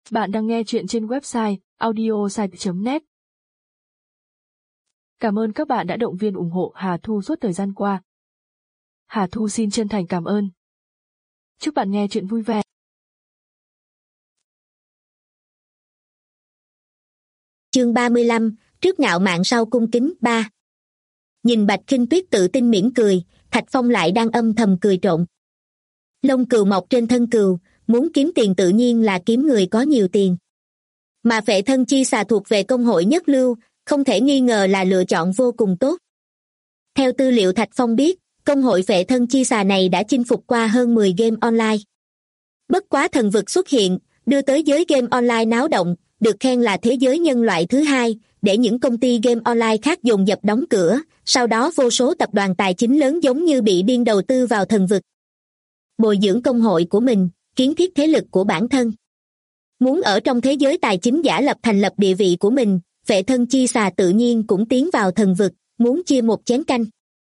Bạn đang nghe chuyện trên website audiosite.net. Cảm ơn các bạn đã động viên ủng hộ Hà Thu suốt thời gian qua. Hà Thu xin chân thành cảm ơn. Chúc bạn nghe chuyện vui vẻ. Chương 35, trước ngạo mạn sau cung kính 3. Nhìn Bạch Khinh Tuyết tự tin mỉm cười, Thạch Phong lại đang âm thầm cười trộn. Lông cừu mọc trên thân cừu, muốn kiếm tiền tự nhiên là kiếm người có nhiều tiền. Mà phệ thân chi xà thuộc về công hội nhất lưu, không thể nghi ngờ là lựa chọn vô cùng tốt. Theo tư liệu Thạch Phong biết, công hội phệ thân chi xà này đã chinh phục qua hơn 10 game online. Bất quá thần vực xuất hiện, đưa tới giới game online náo động, được khen là thế giới nhân loại thứ hai, để những công ty game online khác dồn dập đóng cửa, sau đó vô số tập đoàn tài chính lớn giống như bị điên đầu tư vào thần vực. Bồi dưỡng công hội của mình, kiến thiết thế lực của bản thân. Muốn ở trong thế giới tài chính giả lập thành lập địa vị của mình, phệ thân chi xà tự nhiên cũng tiến vào thần vực, muốn chia một chén canh.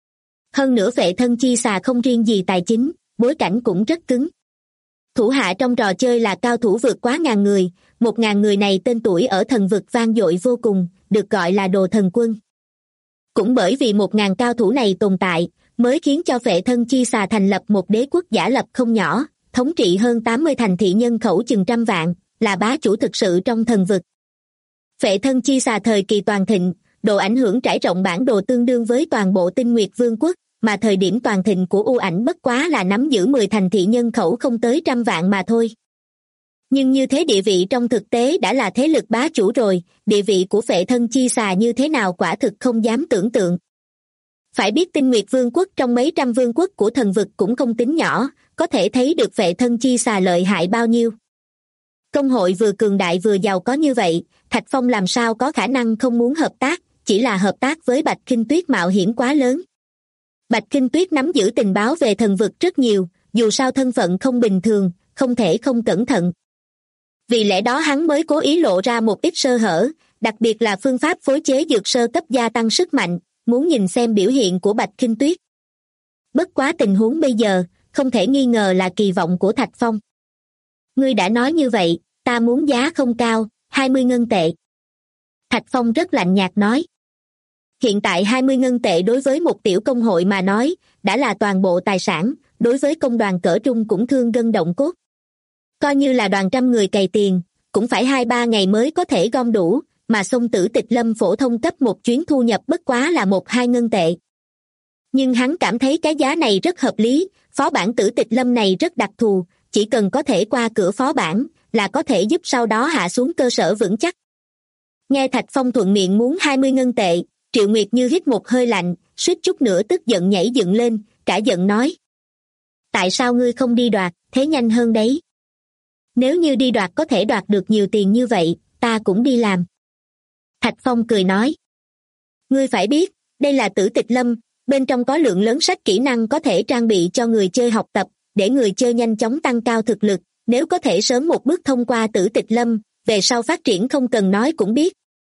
Hơn nữa phệ thân chi xà không riêng gì tài chính, bối cảnh cũng rất cứng. Thủ hạ trong trò chơi là cao thủ vượt quá 1000 người, 1000 người này tên tuổi ở thần vực vang dội vô cùng, được gọi là đồ thần quân. Cũng bởi vì 1000 cao thủ này tồn tại, mới khiến cho phệ thân chi xà thành lập một đế quốc giả lập không nhỏ, thống trị hơn 80 thành thị nhân khẩu chừng 100 vạn, là bá chủ thực sự trong thần vực. Phệ thân chi xà thời kỳ toàn thịnh, độ ảnh hưởng trải rộng bản đồ tương đương với toàn bộ Tinh Nguyệt Vương quốc, mà thời điểm toàn thịnh của U Ảnh bất quá là nắm giữ 10 thành thị nhân khẩu không tới 100 vạn mà thôi. Nhưng như thế địa vị trong thực tế đã là thế lực bá chủ rồi, địa vị của phệ thân chi xà như thế nào quả thực không dám tưởng tượng. Phải biết Tinh Nguyệt Vương quốc trong mấy trăm vương quốc của thần vực cũng không tính nhỏ, có thể thấy được phệ thân chi xà lợi hại bao nhiêu. Công hội vừa cường đại vừa giàu có như vậy, Thạch Phong làm sao có khả năng không muốn hợp tác, chỉ là hợp tác với Bạch Khinh Tuyết mạo hiểm quá lớn. Bạch Khinh Tuyết nắm giữ tình báo về thần vực rất nhiều, dù sao thân phận không bình thường, không thể không cẩn thận. Vì lẽ đó hắn mới cố ý lộ ra một ít sơ hở, đặc biệt là phương pháp phối chế dược sơ cấp gia tăng sức mạnh, muốn nhìn xem biểu hiện của Bạch Khinh Tuyết. Bất quá tình huống bây giờ, không thể nghi ngờ là kỳ vọng của Thạch Phong. Ngươi đã nói như vậy, ta muốn giá không cao, 20 ngân tệ. Thạch Phong rất lạnh nhạt nói. Hiện tại 20 ngân tệ đối với một tiểu công hội mà nói, đã là toàn bộ tài sản, đối với công đoàn cỡ trung cũng thương gân động cốt. Coi như là đoàn trăm người cày tiền, cũng phải 2-3 ngày mới có thể gom đủ, mà xông Tử Tịch Lâm phổ thông cấp một chuyến thu nhập bất quá là 1-2 ngân tệ. Nhưng hắn cảm thấy cái giá này rất hợp lý, phó bản Tử Tịch Lâm này rất đặc thù, chỉ cần có thể qua cửa phó bản, là có thể giúp sau đó hạ xuống cơ sở vững chắc. Nghe Thạch Phong thuận miệng muốn 20 ngân tệ, Triệu Nguyệt Như hít một hơi lạnh, suýt chút nữa tức giận nhảy dựng lên, cả giận nói. Tại sao ngươi không đi đoạt, thế nhanh hơn đấy? Nếu như đi đoạt có thể đoạt được nhiều tiền như vậy, ta cũng đi làm. Thạch Phong cười nói. Ngươi phải biết, đây là Tử Tịch Lâm, bên trong có lượng lớn sách kỹ năng có thể trang bị cho người chơi học tập, để người chơi nhanh chóng tăng cao thực lực, nếu có thể sớm một bước thông qua Tử Tịch Lâm, về sau phát triển không cần nói cũng biết.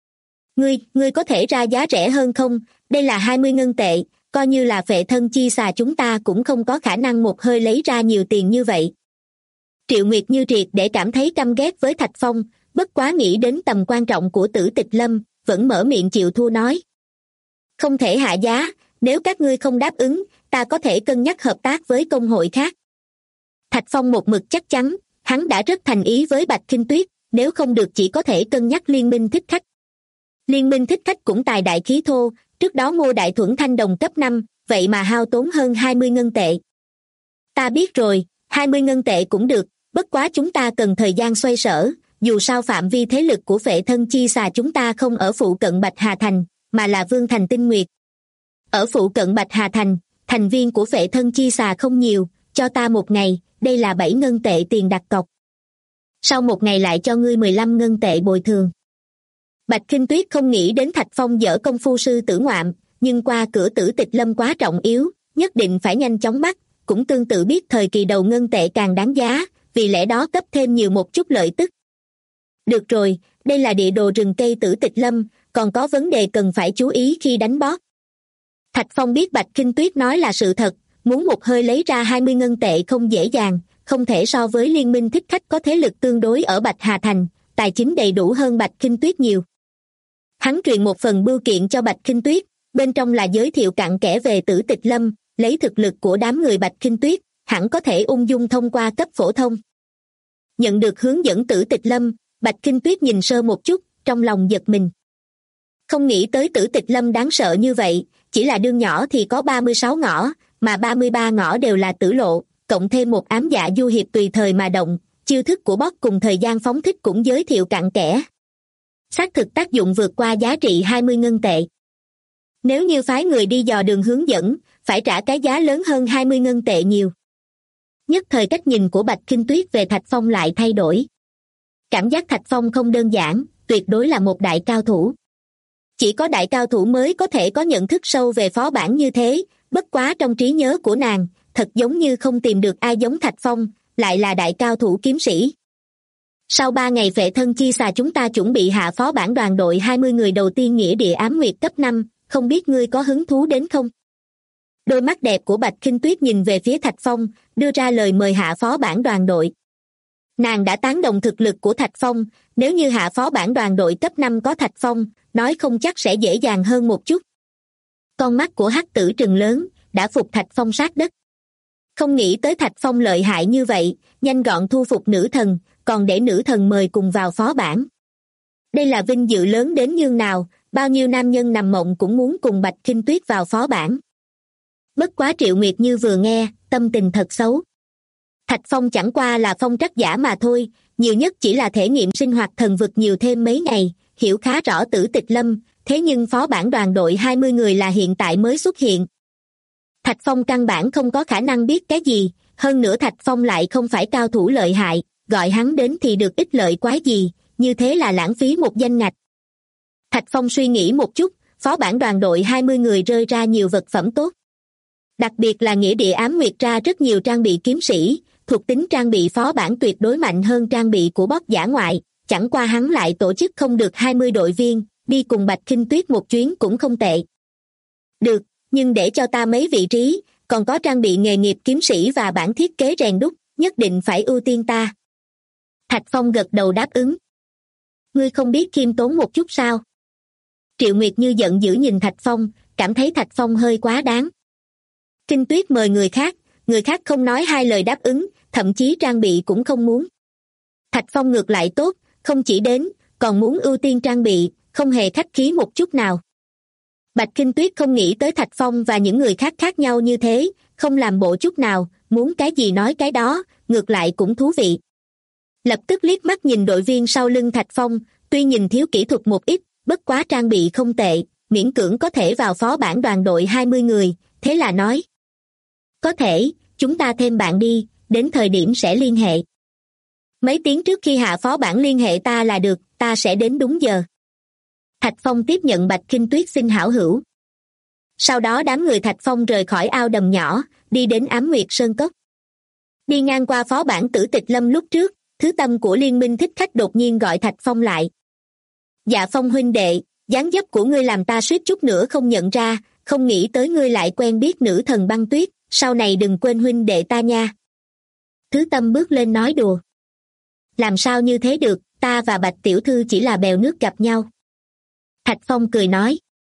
Ngươi có thể ra giá rẻ hơn không? Đây là 20 ngân tệ, coi như là phệ thân chi xà chúng ta cũng không có khả năng một hơi lấy ra nhiều tiền như vậy. Triệu Nguyệt Như triệt để cảm thấy căm ghét với Thạch Phong, bất quá nghĩ đến tầm quan trọng của Tử Tịch Lâm, vẫn mở miệng chịu thua nói. Không thể hạ giá, nếu các ngươi không đáp ứng, ta có thể cân nhắc hợp tác với công hội khác. Thạch Phong một mực chắc chắn, hắn đã rất thành ý với Bạch Khinh Tuyết, nếu không được chỉ có thể cân nhắc liên minh thích khách. Liên minh thích khách cũng tài đại khí thô, trước đó mua đại thuẫn thanh đồng cấp 5, vậy mà hao tốn hơn 20 ngân tệ. Ta biết rồi, 20 ngân tệ cũng được, bất quá chúng ta cần thời gian xoay sở, dù sao phạm vi thế lực của phệ thân chi xà chúng ta không ở phụ cận Bạch Hà Thành, mà là Vương Thành Tinh Nguyệt. Ở phụ cận Bạch Hà Thành, thành viên của phệ thân chi xà không nhiều, cho ta 1 ngày, đây là 7 ngân tệ tiền đặt cọc. Sau 1 ngày lại cho ngươi 15 ngân tệ bồi thường. Bạch Khinh Tuyết không nghĩ đến Thạch Phong dở công phu sư tử ngoạm, nhưng qua cửa Tử Tịch Lâm quá trọng yếu, nhất định phải nhanh chóng bắt, cũng tương tự biết thời kỳ đầu ngân tệ càng đáng giá, vì lẽ đó cấp thêm nhiều một chút lợi tức. Được rồi, đây là địa đồ rừng cây Tử Tịch Lâm, còn có vấn đề cần phải chú ý khi đánh boss. Thạch Phong biết Bạch Khinh Tuyết nói là sự thật, muốn một hơi lấy ra 20 ngân tệ không dễ dàng, không thể so với liên minh thích khách có thế lực tương đối ở Bạch Hà Thành, tài chính đầy đủ hơn Bạch Khinh Tuyết nhiều. Hắn truyền một phần bưu kiện cho Bạch Khinh Tuyết, bên trong là giới thiệu cặn kẽ về Tử Tịch Lâm, lấy thực lực của đám người Bạch Khinh Tuyết, hẳn có thể ung dung thông qua cấp phổ thông. Nhận được hướng dẫn Tử Tịch Lâm, Bạch Khinh Tuyết nhìn sơ một chút, trong lòng giật mình. Không nghĩ tới Tử Tịch Lâm đáng sợ như vậy, chỉ là đường nhỏ thì có 36 ngõ, mà 33 ngõ đều là tử lộ, cộng thêm một ám dạ du hiệp tùy thời mà động, chiêu thức của boss cùng thời gian phóng thích cũng giới thiệu cặn kẽ. Xác thực tác dụng vượt qua giá trị 20 ngân tệ. Nếu như phái người đi dò đường hướng dẫn, phải trả cái giá lớn hơn 20 ngân tệ nhiều. Nhất thời cách nhìn của Bạch Khinh Tuyết về Thạch Phong lại thay đổi. Cảm giác Thạch Phong không đơn giản, tuyệt đối là một đại cao thủ. Chỉ có đại cao thủ mới có thể có nhận thức sâu về phó bản như thế, bất quá trong trí nhớ của nàng, thật giống như không tìm được ai giống Thạch Phong, lại là đại cao thủ kiếm sĩ. Sau 3 ngày vệ thân chi xà chúng ta chuẩn bị hạ phó bản đoàn đội 20 người đầu tiên nghĩa địa ám nguyệt cấp 5, không biết ngươi có hứng thú đến không? Đôi mắt đẹp của Bạch Khinh Tuyết nhìn về phía Thạch Phong, đưa ra lời mời hạ phó bản đoàn đội. Nàng đã tán đồng thực lực của Thạch Phong, nếu như hạ phó bản đoàn đội cấp 5 có Thạch Phong, nói không chắc sẽ dễ dàng hơn một chút. Con mắt của hắc tử trừng lớn, đã phục Thạch Phong sát đất. Không nghĩ tới Thạch Phong lợi hại như vậy, nhanh gọn thu phục nữ thần, còn để nữ thần mời cùng vào phó bản. Đây là vinh dự lớn đến nhường nào, bao nhiêu nam nhân nằm mộng cũng muốn cùng Bạch Khinh Tuyết vào phó bản. Bất quá Triệu Nguyệt Như vừa nghe, tâm tình thật xấu. Thạch Phong chẳng qua là phong trắc giả mà thôi, nhiều nhất chỉ là thể nghiệm sinh hoạt thần vực nhiều thêm mấy ngày, hiểu khá rõ Tử Tịch Lâm, thế nhưng phó bản đoàn đội 20 người là hiện tại mới xuất hiện. Thạch Phong căn bản không có khả năng biết cái gì, hơn nữa Thạch Phong lại không phải cao thủ lợi hại, gọi hắn đến thì được ích lợi quái gì, như thế là lãng phí một danh ngạch. Thạch Phong suy nghĩ một chút, phó bản đoàn đội 20 người rơi ra nhiều vật phẩm tốt. Đặc biệt là nghĩa địa ám nguyệt ra rất nhiều trang bị kiếm sĩ, thuộc tính trang bị phó bản tuyệt đối mạnh hơn trang bị của boss dã ngoại, chẳng qua hắn lại tổ chức không được 20 đội viên, đi cùng Bạch Khinh Tuyết một chuyến cũng không tệ. Được, nhưng để cho ta mấy vị trí, còn có trang bị nghề nghiệp kiếm sĩ và bản thiết kế rèn đúc, nhất định phải ưu tiên ta. Thạch Phong gật đầu đáp ứng. Ngươi không biết khiêm tốn một chút sao? Triệu Nguyệt Như giận dữ nhìn Thạch Phong, cảm thấy Thạch Phong hơi quá đáng. Kinh Tuyết mời người khác không nói hai lời đáp ứng, thậm chí trang bị cũng không muốn. Thạch Phong ngược lại tốt, không chỉ đến, còn muốn ưu tiên trang bị, không hề khách khí một chút nào. Bạch Kinh Tuyết không nghĩ tới Thạch Phong và những người khác khác nhau như thế, không làm bộ chút nào, muốn cái gì nói cái đó, ngược lại cũng thú vị. Lập tức liếc mắt nhìn đội viên sau lưng Thạch Phong, tuy nhìn thiếu kỹ thuật một ít, bất quá trang bị không tệ, miễn cưỡng có thể vào phó bản đoàn đội 20 người, thế là nói. Có thể, chúng ta thêm bạn đi, đến thời điểm sẽ liên hệ. Mấy tiếng trước khi hạ phó bản liên hệ ta là được, ta sẽ đến đúng giờ. Thạch Phong tiếp nhận Bạch Khinh Tuyết xin hảo hữu. Sau đó đám người Thạch Phong rời khỏi ao đầm nhỏ, đi đến Ám Nguyệt Sơn Cốc. Đi ngang qua phó bản Tử Tịch Lâm lúc trước, Thứ Tâm của Liên Minh Thích Khách đột nhiên gọi Thạch Phong lại. Dạ Phong huynh đệ, dáng dấp của ngươi làm ta suýt chút nữa không nhận ra, không nghĩ tới ngươi lại quen biết nữ thần băng tuyết, sau này đừng quên huynh đệ ta nha. Thứ Tâm bước lên nói đùa. Làm sao như thế được, ta và Bạch tiểu thư chỉ là bèo nước gặp nhau. Thạch Phong cười nói.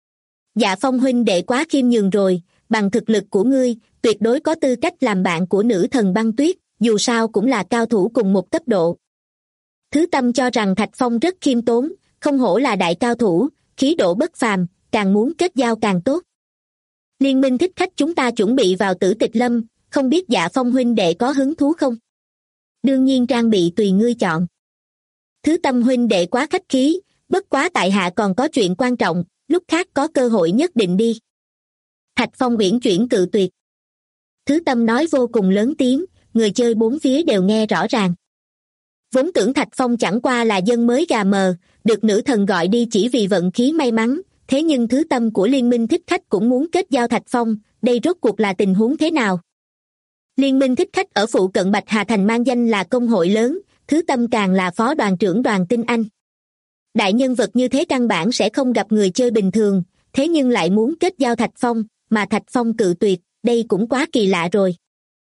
Dạ Phong huynh đệ quá khiêm nhường rồi, bằng thực lực của ngươi, tuyệt đối có tư cách làm bạn của nữ thần băng tuyết, dù sao cũng là cao thủ cùng một cấp độ. Thứ Tâm cho rằng Thạch Phong rất khiêm tốn, không hổ là đại cao thủ, khí độ bất phàm, càng muốn kết giao càng tốt. Liên minh thích khách chúng ta chuẩn bị vào Tử Tịch Lâm, không biết Dạ Phong huynh đệ có hứng thú không? Đương nhiên trang bị tùy ngươi chọn. Thứ Tâm huynh đệ quá khách khí, bất quá tại hạ còn có chuyện quan trọng, lúc khác có cơ hội nhất định đi. Thạch Phong uyển chuyển cự tuyệt. Thứ Tâm nói vô cùng lớn tiếng, người chơi bốn phía đều nghe rõ ràng. Vốn tưởng Thạch Phong chẳng qua là dân mới gà mờ, được nữ thần gọi đi chỉ vì vận khí may mắn, thế nhưng Thứ Tâm của Liên minh thích khách cũng muốn kết giao Thạch Phong, đây rốt cuộc là tình huống thế nào? Liên minh thích khách ở phụ cận Bạch Hà Thành mang danh là công hội lớn, Thứ Tâm càng là phó đoàn trưởng đoàn Tinh Anh. Đại nhân vật như thế căn bản sẽ không gặp người chơi bình thường, thế nhưng lại muốn kết giao Thạch Phong, mà Thạch Phong cự tuyệt, đây cũng quá kỳ lạ rồi.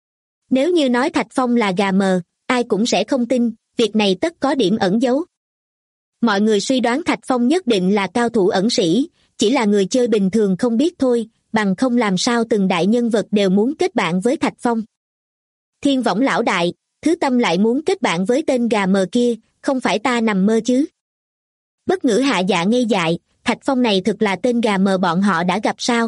Nếu như nói Thạch Phong là gà mờ, ai cũng sẽ không tin, việc này tất có điểm ẩn giấu. Mọi người suy đoán Thạch Phong nhất định là cao thủ ẩn sĩ, chỉ là người chơi bình thường không biết thôi, bằng không làm sao từng đại nhân vật đều muốn kết bạn với Thạch Phong. Thiên Võng lão đại, Thứ Tâm lại muốn kết bạn với tên gà mờ kia, không phải ta nằm mơ chứ? Bất Ngữ Hạ Dạ ngây dại, Thạch Phong này thực là tên gà mờ bọn họ đã gặp sao?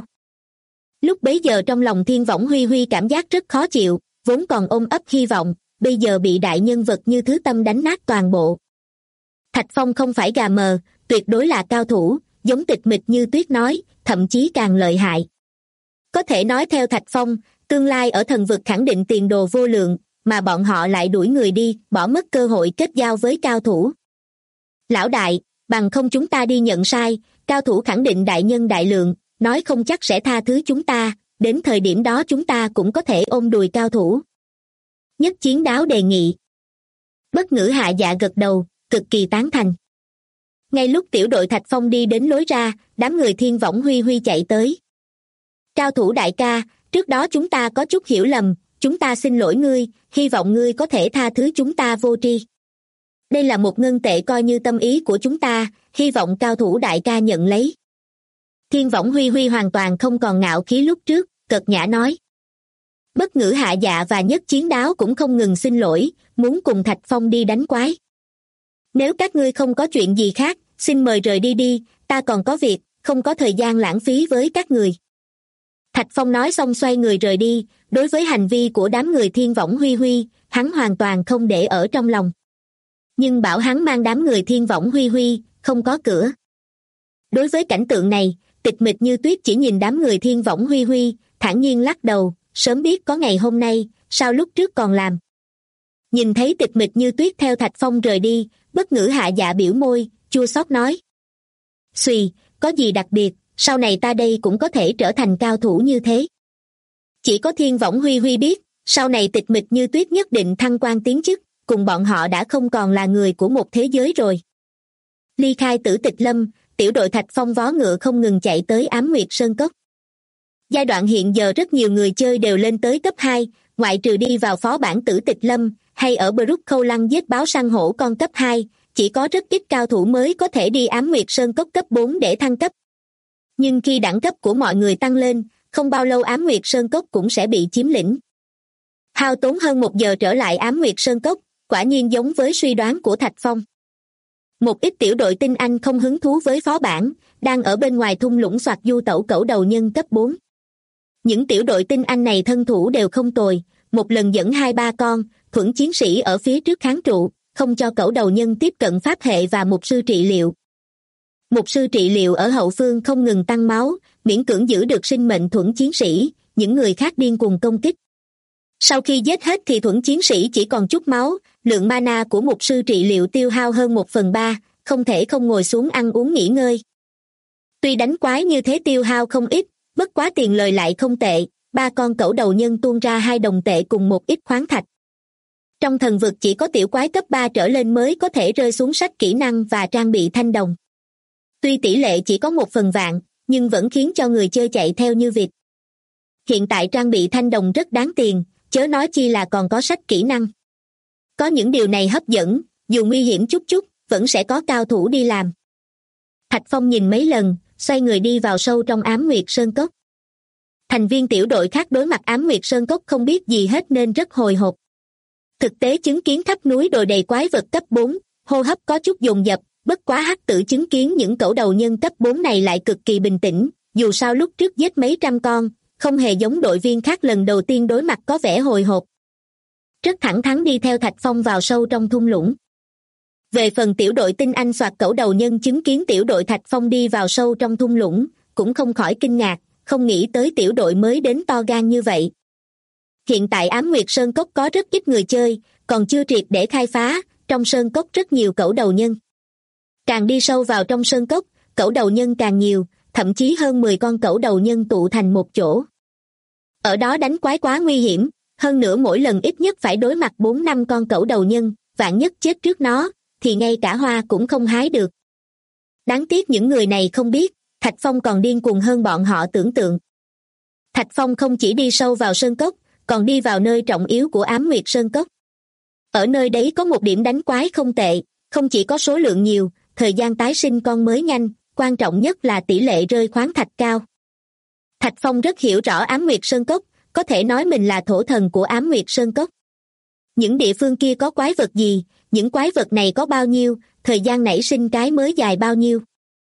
Lúc bấy giờ trong lòng Thiên Võng Huy Huy cảm giác rất khó chịu, vốn còn ôm ấp hy vọng, bây giờ bị đại nhân vật như Thứ Tâm đánh nát toàn bộ. Thạch Phong không phải gà mờ, tuyệt đối là cao thủ, giống Tịch Mịch Như Tuyết nói, thậm chí càng lợi hại. Có thể nói theo Thạch Phong, tương lai ở thần vực khẳng định tiền đồ vô lượng, mà bọn họ lại đuổi người đi, bỏ mất cơ hội kết giao với cao thủ. Lão đại, bằng không chúng ta đi nhận sai, cao thủ khẳng định đại nhân đại lượng, nói không chắc sẽ tha thứ chúng ta, đến thời điểm đó chúng ta cũng có thể ôm đùi cao thủ. Nhất Chiến Đáo đề nghị. Bất Ngữ Hạ Dạ gật đầu, cực kỳ tán thành. Ngay lúc tiểu đội Thạch Phong đi đến lối ra, đám người Thiên Võng Huy Huy chạy tới. Cao thủ đại ca, trước đó chúng ta có chút hiểu lầm, chúng ta xin lỗi ngươi, hy vọng ngươi có thể tha thứ chúng ta vô tri. Đây là một ngân tệ coi như tâm ý của chúng ta, hy vọng cao thủ đại ca nhận lấy. Thiên Võng Huy Huy hoàn toàn không còn ngạo khí lúc trước, cợt nhã nói. Bất Ngữ Hạ Dạ và Nhất Chiến Đáo cũng không ngừng xin lỗi, muốn cùng Thạch Phong đi đánh quái. Nếu các ngươi không có chuyện gì khác, xin mời rời đi đi, ta còn có việc, không có thời gian lãng phí với các người. Thạch Phong nói xong xoay người rời đi, đối với hành vi của đám người Thiên Võng Huy Huy, hắn hoàn toàn không để ở trong lòng. Nhưng bảo hắn mang đám người Thiên Võng Huy Huy, không có cửa. Đối với cảnh tượng này, Tịch Mịch Như Tuyết chỉ nhìn đám người Thiên Võng Huy Huy, thản nhiên lắc đầu, sớm biết có ngày hôm nay, sao lúc trước còn làm. Nhìn thấy Tịch Mịch Như Tuyết theo Thạch Phong rời đi, Bất Ngữ Hạ Dạ biểu môi, chua xót nói. Xùy, có gì đặc biệt, sau này ta đây cũng có thể trở thành cao thủ như thế. Chỉ có Thiên Võng Huy Huy biết, sau này Tịch Mịch Như Tuyết nhất định thăng quan tiến chức, cùng bọn họ đã không còn là người của một thế giới rồi. Ly khai Tử Tịch Lâm, tiểu đội Thạch Phong vó ngựa không ngừng chạy tới Ám Nguyệt Sơn Cốc. Giai đoạn hiện giờ rất nhiều người chơi đều lên tới cấp 2, ngoại trừ đi vào phó bản Tử Tịch Lâm, hay ở Brook Khâu Lăng giết báo săn hổ con cấp 2, chỉ có rất ít cao thủ mới có thể đi Ám Nguyệt Sơn Cốc cấp 4 để thăng cấp. Nhưng khi đẳng cấp của mọi người tăng lên, không bao lâu Ám Nguyệt Sơn Cốc cũng sẽ bị chiếm lĩnh. Hao tốn hơn 1 giờ trở lại Ám Nguyệt Sơn Cốc, quả nhiên giống với suy đoán của Thạch Phong. Một ít tiểu đội tinh anh không hứng thú với phó bản, đang ở bên ngoài thung lũng soạt du tẩu cẩu đầu nhân cấp 4. Những tiểu đội tinh anh này thân thủ đều không tồi, một lần dẫn 2-3 con, thuẫn chiến sĩ ở phía trước kháng trụ, không cho cẩu đầu nhân tiếp cận pháp hệ và mục sư trị liệu. Mục sư trị liệu ở hậu phương không ngừng tăng máu, miễn cưỡng giữ được sinh mệnh thuẫn chiến sĩ, những người khác điên cuồng công kích. Sau khi giết hết thì thuẫn chiến sĩ chỉ còn chút máu, lượng mana của mục sư trị liệu tiêu hao hơn 1/3, không thể không ngồi xuống ăn uống nghỉ ngơi. Tuy đánh quái như thế tiêu hao không ít, bất quá tiền lời lại không tệ, 3 con cẩu đầu nhân tuôn ra 2 đồng tệ cùng một ít khoáng thạch. Trong thần vực chỉ có tiểu quái cấp 3 trở lên mới có thể rơi xuống sách kỹ năng và trang bị thanh đồng. Tuy tỷ lệ chỉ có 1/100, nhưng vẫn khiến cho người chơi chạy theo như vịt. Hiện tại trang bị thanh đồng rất đáng tiền, chớ nói chi là còn có sách kỹ năng. Có những điều này hấp dẫn, dù nguy hiểm chút chút, vẫn sẽ có cao thủ đi làm. Thạch Phong nhìn mấy lần, xoay người đi vào sâu trong Ám Nguyệt Sơn Cốc. Thành viên tiểu đội khác đối mặt Ám Nguyệt Sơn Cốc không biết gì hết nên rất hồi hộp. Thực tế chứng kiến khắp núi đồi đầy quái vật cấp 4, hô hấp có chút dồn dập, bất quá Hắc Tử chứng kiến những cẩu đầu nhân cấp 4 này lại cực kỳ bình tĩnh, dù sao lúc trước giết mấy trăm con, không hề giống đội viên khác lần đầu tiên đối mặt có vẻ hồi hộp. Rất thẳng thắn đi theo Thạch Phong vào sâu trong thung lũng. Về phần tiểu đội tinh anh soạt cẩu đầu nhân chứng kiến tiểu đội Thạch Phong đi vào sâu trong thung lũng, cũng không khỏi kinh ngạc, không nghĩ tới tiểu đội mới đến to gan như vậy. Hiện tại Ám Nguyệt Sơn Cốc có rất ít người chơi, còn chưa triệt để khai phá, trong sơn cốc rất nhiều cẩu đầu nhân. Càng đi sâu vào trong sơn cốc, cẩu đầu nhân càng nhiều, thậm chí hơn 10 con cẩu đầu nhân tụ thành một chỗ. Ở đó đánh quái quá nguy hiểm, hơn nữa mỗi lần ít nhất phải đối mặt 4-5 con cẩu đầu nhân, vạn nhất chết trước nó, thì ngay cả hoa cũng không hái được. Đáng tiếc những người này không biết, Thạch Phong còn điên cuồng hơn bọn họ tưởng tượng. Thạch Phong không chỉ đi sâu vào sơn cốc, còn đi vào nơi trọng yếu của Ám Nguyệt Sơn Cốc. Ở nơi đấy có một điểm đánh quái không tệ, không chỉ có số lượng nhiều, thời gian tái sinh con mới nhanh, quan trọng nhất là tỷ lệ rơi khoáng thạch cao. Thạch Phong rất hiểu rõ Ám Nguyệt Sơn Cốc, có thể nói mình là thổ thần của Ám Nguyệt Sơn Cốc. Những địa phương kia có quái vật gì, những quái vật này có bao nhiêu, thời gian nảy sinh cái mới dài bao nhiêu.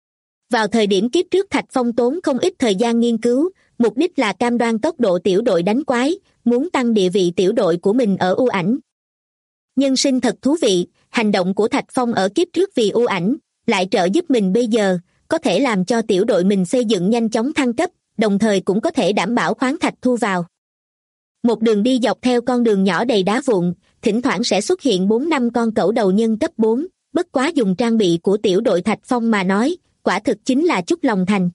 Vào thời điểm kiếp trước Thạch Phong tốn không ít thời gian nghiên cứu, mục đích là cam đoan tốc độ tiểu đội đánh quái, muốn tăng địa vị tiểu đội của mình ở U Ảnh. Nhân sinh thật thú vị, hành động của Thạch Phong ở kiếp trước vì U Ảnh, lại trợ giúp mình bây giờ, có thể làm cho tiểu đội mình xây dựng nhanh chóng thăng cấp, đồng thời cũng có thể đảm bảo khoáng thạch thu vào. Một đường đi dọc theo con đường nhỏ đầy đá vụn, thỉnh thoảng sẽ xuất hiện 4-5 con cẩu đầu nhân cấp 4, bất quá dùng trang bị của tiểu đội Thạch Phong mà nói, quả thực chính là chút lòng thành.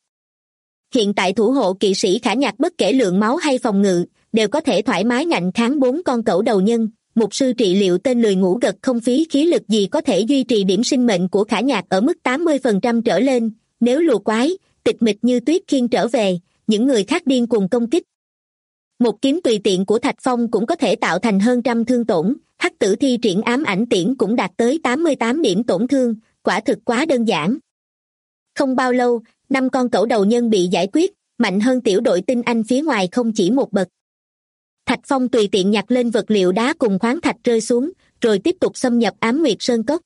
Hiện tại thủ hộ kỵ sĩ Khả Nhạc bất kể lượng máu hay phòng ngự, đều có thể thoải mái ngạnh kháng 4 con cẩu đầu nhân. Mục sư trị liệu tên lười ngủ gật không phí khí lực gì có thể duy trì điểm sinh mệnh của Khả Nhạc ở mức 80% trở lên, nếu lùa quái, tịch mịch như tuyết khiên trở về, những người khác điên cuồng công kích. Một kiếm tùy tiện của Thạch Phong cũng có thể tạo thành hơn trăm thương tổn, hắc tử thi triển ám ảnh tiễn cũng đạt tới 88 điểm tổn thương, quả thực quá đơn giản. Không bao lâu, 5 con cẩu đầu nhân bị giải quyết, mạnh hơn tiểu đội tinh anh phía ngoài không chỉ một bậc. Thạch Phong tùy tiện nhặt lên vật liệu đá cùng khoáng thạch rơi xuống, rồi tiếp tục xâm nhập Ám Nguyệt Sơn Cốc.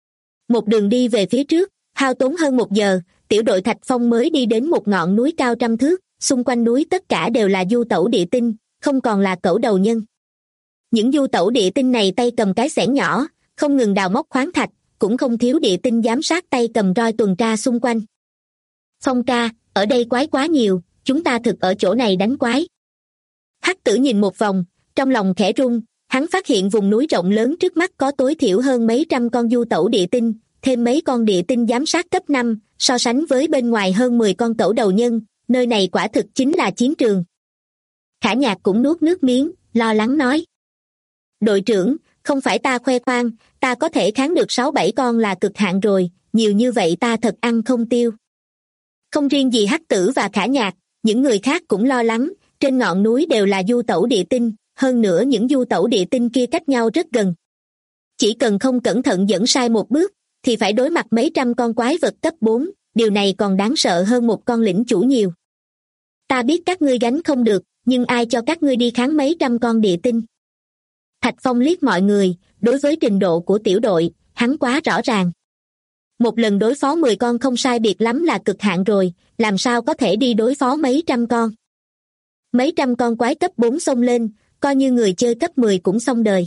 Một đường đi về phía trước, hao tốn hơn 1 giờ, tiểu đội Thạch Phong mới đi đến một ngọn núi cao trăm thước, xung quanh núi tất cả đều là du tẩu địa tinh, không còn là cẩu đầu nhân. Những du tẩu địa tinh này tay cầm cái xẻng nhỏ, không ngừng đào móc khoáng thạch, cũng không thiếu địa tinh giám sát tay cầm roi tuần tra xung quanh. Phong ca, ở đây quái quá nhiều, chúng ta thực ở chỗ này đánh quái. Hắc tử nhìn một vòng, trong lòng khẽ rung, hắn phát hiện vùng núi rộng lớn trước mắt có tối thiểu hơn mấy trăm con du tẩu địa tinh, thêm mấy con địa tinh giám sát cấp 5, so sánh với bên ngoài hơn 10 con cẩu đầu nhân, nơi này quả thực chính là chiến trường. Khả Nhạc cũng nuốt nước miếng, lo lắng nói. Đội trưởng, không phải ta khoe khoang, ta có thể kháng được 6-7 con là cực hạn rồi, nhiều như vậy ta thật ăn không tiêu. Không riêng gì Hắc tử và Khả Nhạc, những người khác cũng lo lắng, trên ngọn núi đều là du tẩu địa tinh, hơn nữa những du tẩu địa tinh kia cách nhau rất gần. Chỉ cần không cẩn thận dẫn sai một bước, thì phải đối mặt mấy trăm con quái vật cấp 4, điều này còn đáng sợ hơn một con lĩnh chủ nhiều. Ta biết các ngươi gánh không được, nhưng ai cho các ngươi đi kháng mấy trăm con địa tinh? Thạch Phong liếc mọi người, đối với trình độ của tiểu đội, hắn quá rõ ràng. Một lần đối phó 10 con không sai biệt lắm là cực hạn rồi, làm sao có thể đi đối phó mấy trăm con? Mấy trăm con quái cấp 4 xông lên, coi như người chơi cấp 10 cũng xong đời.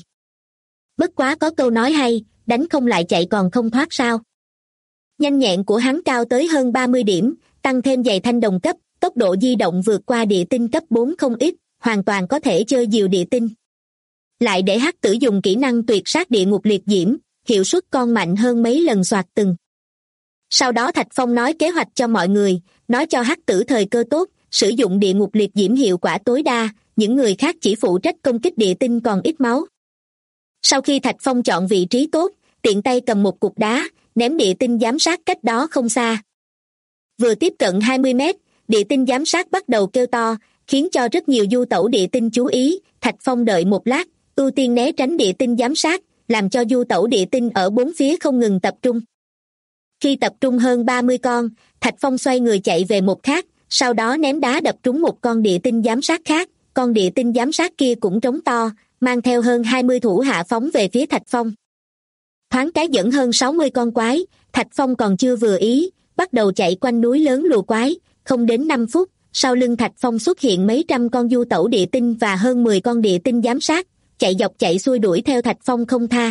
Bất quá có câu nói hay, đánh không lại chạy còn không thoát sao. Nhanh nhẹn của hắn cao tới hơn 30 điểm, tăng thêm giày thanh đồng cấp, tốc độ di động vượt qua địa tinh cấp 4 không ít, hoàn toàn có thể chơi diều địa tinh. Lại để Hắc tử dùng kỹ năng tuyệt sát địa ngục liệt diễm, hiệu suất còn mạnh hơn mấy lần xoạt từng. Sau đó Thạch Phong nói kế hoạch cho mọi người, nói cho Hắc tử thời cơ tốt, sử dụng địa ngục liệt diễm hiệu quả tối đa, những người khác chỉ phụ trách công kích địa tinh còn ít máu. Sau khi Thạch Phong chọn vị trí tốt, tiện tay cầm một cục đá, ném địa tinh giám sát cách đó không xa. Vừa tiếp cận 20 mét, địa tinh giám sát bắt đầu kêu to, khiến cho rất nhiều du tẩu địa tinh chú ý. Thạch Phong đợi một lát, ưu tiên né tránh địa tinh giám sát, làm cho du tẩu địa tinh ở bốn phía không ngừng tập trung. Khi tập trung hơn 30 con, Thạch Phong xoay người chạy về một khác, sau đó ném đá đập trúng một con địa tinh giám sát khác, con địa tinh giám sát kia cũng trống to, mang theo hơn 20 thủ hạ phóng về phía Thạch Phong. Thoáng cái dẫn hơn 60 con quái, Thạch Phong còn chưa vừa ý, bắt đầu chạy quanh núi lớn lùa quái, không đến 5 phút, sau lưng Thạch Phong xuất hiện mấy trăm con du tẩu địa tinh và hơn 10 con địa tinh giám sát, chạy dọc chạy xuôi đuổi theo Thạch Phong không tha.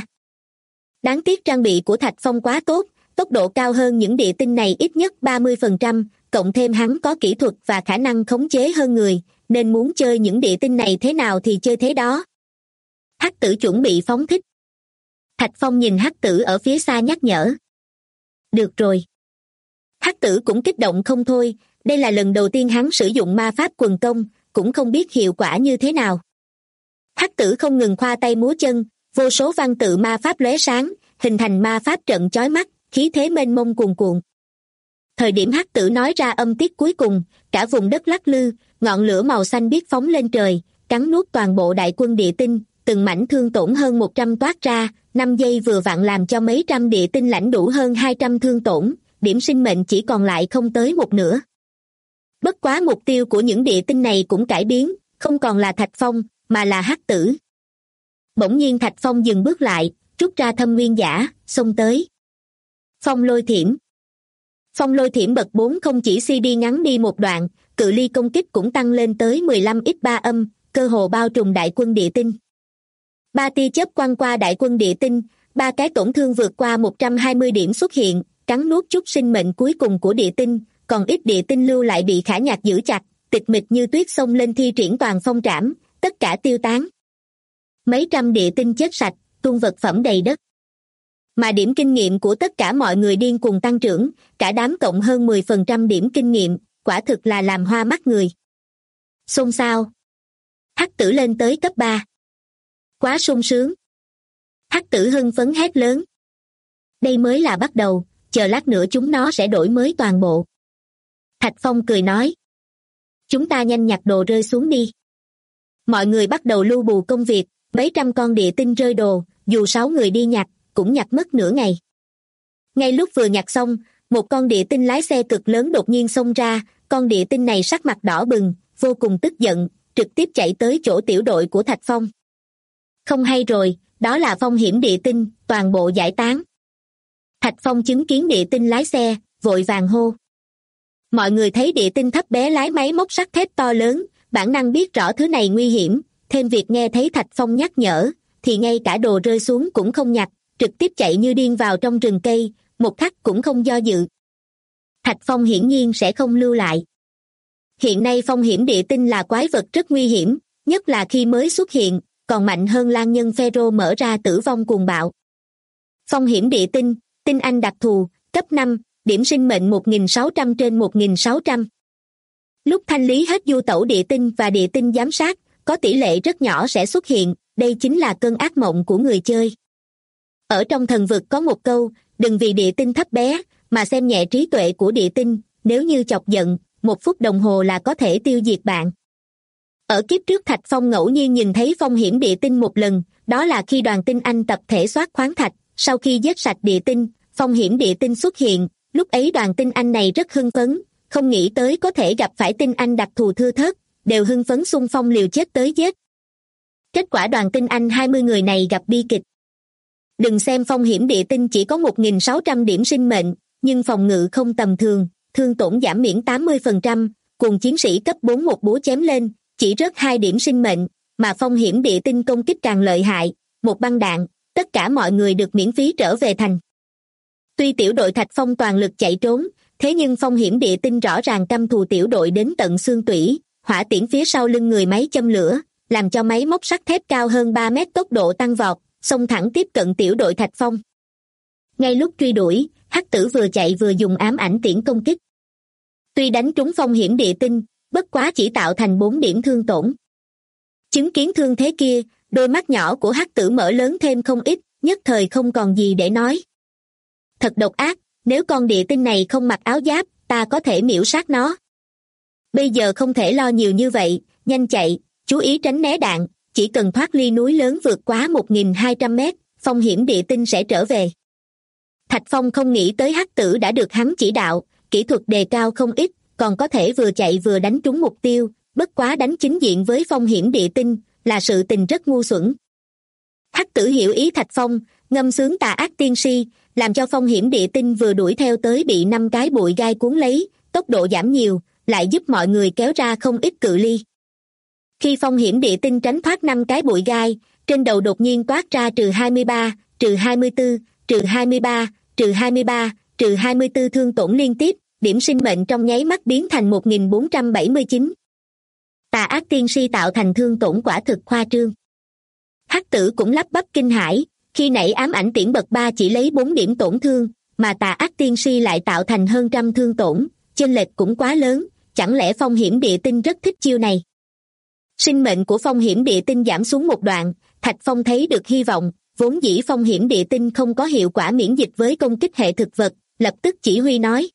Đáng tiếc trang bị của Thạch Phong quá tốt, tốc độ cao hơn những địa tinh này ít nhất 30%, cộng thêm hắn có kỹ thuật và khả năng khống chế hơn người, nên muốn chơi những địa tinh này thế nào thì chơi thế đó. Hắc tử chuẩn bị phóng thích. Thạch Phong nhìn Hắc tử ở phía xa nhắc nhở. Được rồi. Hắc tử cũng kích động không thôi, đây là lần đầu tiên hắn sử dụng ma pháp quần công, cũng không biết hiệu quả như thế nào. Hắc tử không ngừng khoa tay múa chân, vô số văn tự ma pháp lóe sáng, hình thành ma pháp trận chói mắt, khí thế mênh mông cuồn cuộn. Thời điểm Hắc tử nói ra âm tiết cuối cùng, cả vùng đất lắc lư, ngọn lửa màu xanh biếc phóng lên trời, cắn nuốt toàn bộ đại quân địa tinh, từng mảnh thương tổn hơn 100 toát ra, 5 giây vừa vặn làm cho mấy trăm địa tinh lãnh đủ hơn 200 thương tổn, điểm sinh mệnh chỉ còn lại không tới một nửa. Bất quá mục tiêu của những địa tinh này cũng cải biến, không còn là Thạch Phong, mà là Hắc Tử. Bỗng nhiên Thạch Phong dừng bước lại, rút ra thâm nguyên giả, xông tới. Phong lôi thiểm. Phong lôi thiểm bậc 4 không chỉ CD ngắn đi một đoạn, cự ly công kích cũng tăng lên tới 15x3 âm, cơ hồ bao trùm đại quân địa tinh. 3 tia chớp quăng qua đại quân địa tinh, 3 cái tổn thương vượt qua 120 điểm xuất hiện, cắn nuốt chút sinh mệnh cuối cùng của địa tinh, còn ít địa tinh lưu lại bị Khả Nhạc giữ chặt, tịch mịch như tuyết xông lên thi triển toàn phong trảm, tất cả tiêu tán. Mấy trăm địa tinh chết sạch, tuôn vật phẩm đầy đất. Mà điểm kinh nghiệm của tất cả mọi người điên cuồng tăng trưởng, cả đám cộng hơn 10% điểm kinh nghiệm, quả thực là làm hoa mắt người. Xôn xao. Hắc Tử lên tới cấp 3. Quá sung sướng. Hắc Tử hưng phấn hét lớn. Đây mới là bắt đầu, chờ lát nữa chúng nó sẽ đổi mới toàn bộ. Thạch Phong cười nói. Chúng ta nhanh nhặt đồ rơi xuống đi. Mọi người bắt đầu lưu bù công việc, mấy trăm con địa tinh rơi đồ, dù 6 người đi nhặt, cũng nhặt mất nửa ngày. Ngay lúc vừa nhặt xong, một con địa tinh lái xe cực lớn đột nhiên xông ra, con địa tinh này sắc mặt đỏ bừng, vô cùng tức giận, trực tiếp chạy tới chỗ tiểu đội của Thạch Phong. Không hay rồi, đó là phong hiểm địa tinh, toàn bộ giải tán. Thạch Phong chứng kiến địa tinh lái xe, vội vàng hô. Mọi người thấy địa tinh thấp bé lái máy móc sắt thép to lớn, bản năng biết rõ thứ này nguy hiểm, thêm việc nghe thấy Thạch Phong nhắc nhở, thì ngay cả đồ rơi xuống cũng không nhặt, trực tiếp chạy như điên vào trong rừng cây, một khắc cũng không do dự. Thạch Phong hiển nhiên sẽ không lưu lại. Hiện nay phong hiểm địa tinh là quái vật rất nguy hiểm, nhất là khi mới xuất hiện, còn mạnh hơn lang nhân Phêrô mở ra tử vong cuồng bạo. Phong hiểm địa tinh, tinh anh đặc thù, cấp 5, điểm sinh mệnh 1.600 trên 1.600. Lúc thanh lý hết du tẩu địa tinh và địa tinh giám sát, có tỷ lệ rất nhỏ sẽ xuất hiện, đây chính là cơn ác mộng của người chơi. Ở trong thần vực có một câu, đừng vì địa tinh thấp bé, mà xem nhẹ trí tuệ của địa tinh, nếu như chọc giận, 1 phút đồng hồ là có thể tiêu diệt bạn. Ở kiếp trước Thạch Phong ngẫu nhiên nhìn thấy phong hiểm địa tinh một lần, đó là khi đoàn tinh anh tập thể soát khoáng thạch, sau khi giết sạch địa tinh, phong hiểm địa tinh xuất hiện, lúc ấy đoàn tinh anh này rất hưng phấn, không nghĩ tới có thể gặp phải tinh anh đặc thù thưa thớt, đều hưng phấn xung phong liều chết tới giết. Kết quả đoàn tinh anh 20 người này gặp bi kịch. Đừng xem phong hiểm địa tinh chỉ có 1.600 điểm sinh mệnh, nhưng phòng ngự không tầm thường, thương tổn giảm miễn 80%, cùng chiến sĩ cấp 4 một búa chém lên, chỉ rớt 2 điểm sinh mệnh, mà phong hiểm địa tinh công kích càng lợi hại, một băng đạn, tất cả mọi người được miễn phí trở về thành. Tuy tiểu đội Thạch Phong toàn lực chạy trốn, thế nhưng phong hiểm địa tinh rõ ràng căm thù tiểu đội đến tận xương tủy, hỏa tiễn phía sau lưng người máy châm lửa, làm cho máy móc sắt thép cao hơn 3 mét tốc độ tăng vọt, xông thẳng tiếp cận tiểu đội Thạch Phong. Ngay lúc truy đuổi, Hắc Tử vừa chạy vừa dùng ám ảnh tiễn công kích. Tuy đánh trúng phong hiểm địa tinh, bất quá chỉ tạo thành 4 điểm thương tổn. Chứng kiến thương thế kia, đôi mắt nhỏ của Hắc Tử mở lớn thêm không ít, nhất thời không còn gì để nói. Thật độc ác, nếu con địa tinh này không mặc áo giáp, ta có thể miễu sát nó. Bây giờ không thể lo nhiều như vậy, nhanh chạy, chú ý tránh né đạn, chỉ cần thoát ly núi lớn vượt quá 1.200 mét, phong hiểm địa tinh sẽ trở về. Thạch Phong không nghĩ tới Hắc Tử đã được hắn chỉ đạo, kỹ thuật đề cao không ít, còn có thể vừa chạy vừa đánh trúng mục tiêu, bất quá đánh chính diện với phong hiểm địa tinh, là sự tình rất ngu xuẩn. Hắc Tử hiểu ý Thạch Phong, ngâm sướng Tà Ác Tiên Si, làm cho phong hiểm địa tinh vừa đuổi theo tới bị 5 cái bụi gai cuốn lấy, tốc độ giảm nhiều, lại giúp mọi người kéo ra không ít cự ly. Khi phong hiểm địa tinh tránh thoát 5 cái bụi gai, trên đầu đột nhiên toát ra -23, -24, -23, -23, -24 thương tổn liên tiếp, điểm sinh mệnh trong nháy mắt biến thành 1.479. Tà Ác Tiên Si tạo thành thương tổn quả thực khoa trương. Hắc Tử cũng lắp bắp kinh hãi, khi nãy ám ảnh tiễn bậc 3 chỉ lấy 4 điểm tổn thương, mà Tà Ác Tiên Si lại tạo thành hơn trăm thương tổn, chênh lệch cũng quá lớn, chẳng lẽ phong hiểm địa tinh rất thích chiêu này. Sinh mệnh của phong hiểm địa tinh giảm xuống một đoạn, Thạch Phong thấy được hy vọng, vốn dĩ phong hiểm địa tinh không có hiệu quả miễn dịch với công kích hệ thực vật, lập tức chỉ huy nói.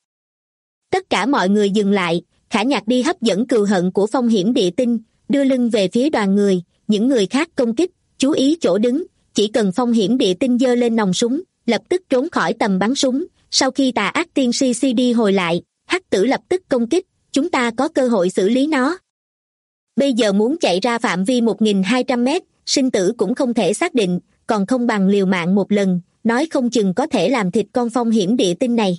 Tất cả mọi người dừng lại, Khả Nhạc đi hấp dẫn cừu hận của phong hiểm địa tinh, đưa lưng về phía đoàn người, những người khác công kích, chú ý chỗ đứng, chỉ cần phong hiểm địa tinh giơ lên nòng súng, lập tức trốn khỏi tầm bắn súng. Sau khi tà ác tiên si CD hồi lại, hắc tử lập tức công kích, chúng ta có cơ hội xử lý nó. Bây giờ muốn chạy ra phạm vi 1.200 mét, sinh tử cũng không thể xác định, còn không bằng liều mạng một lần, nói không chừng có thể làm thịt con phong hiểm địa tinh này.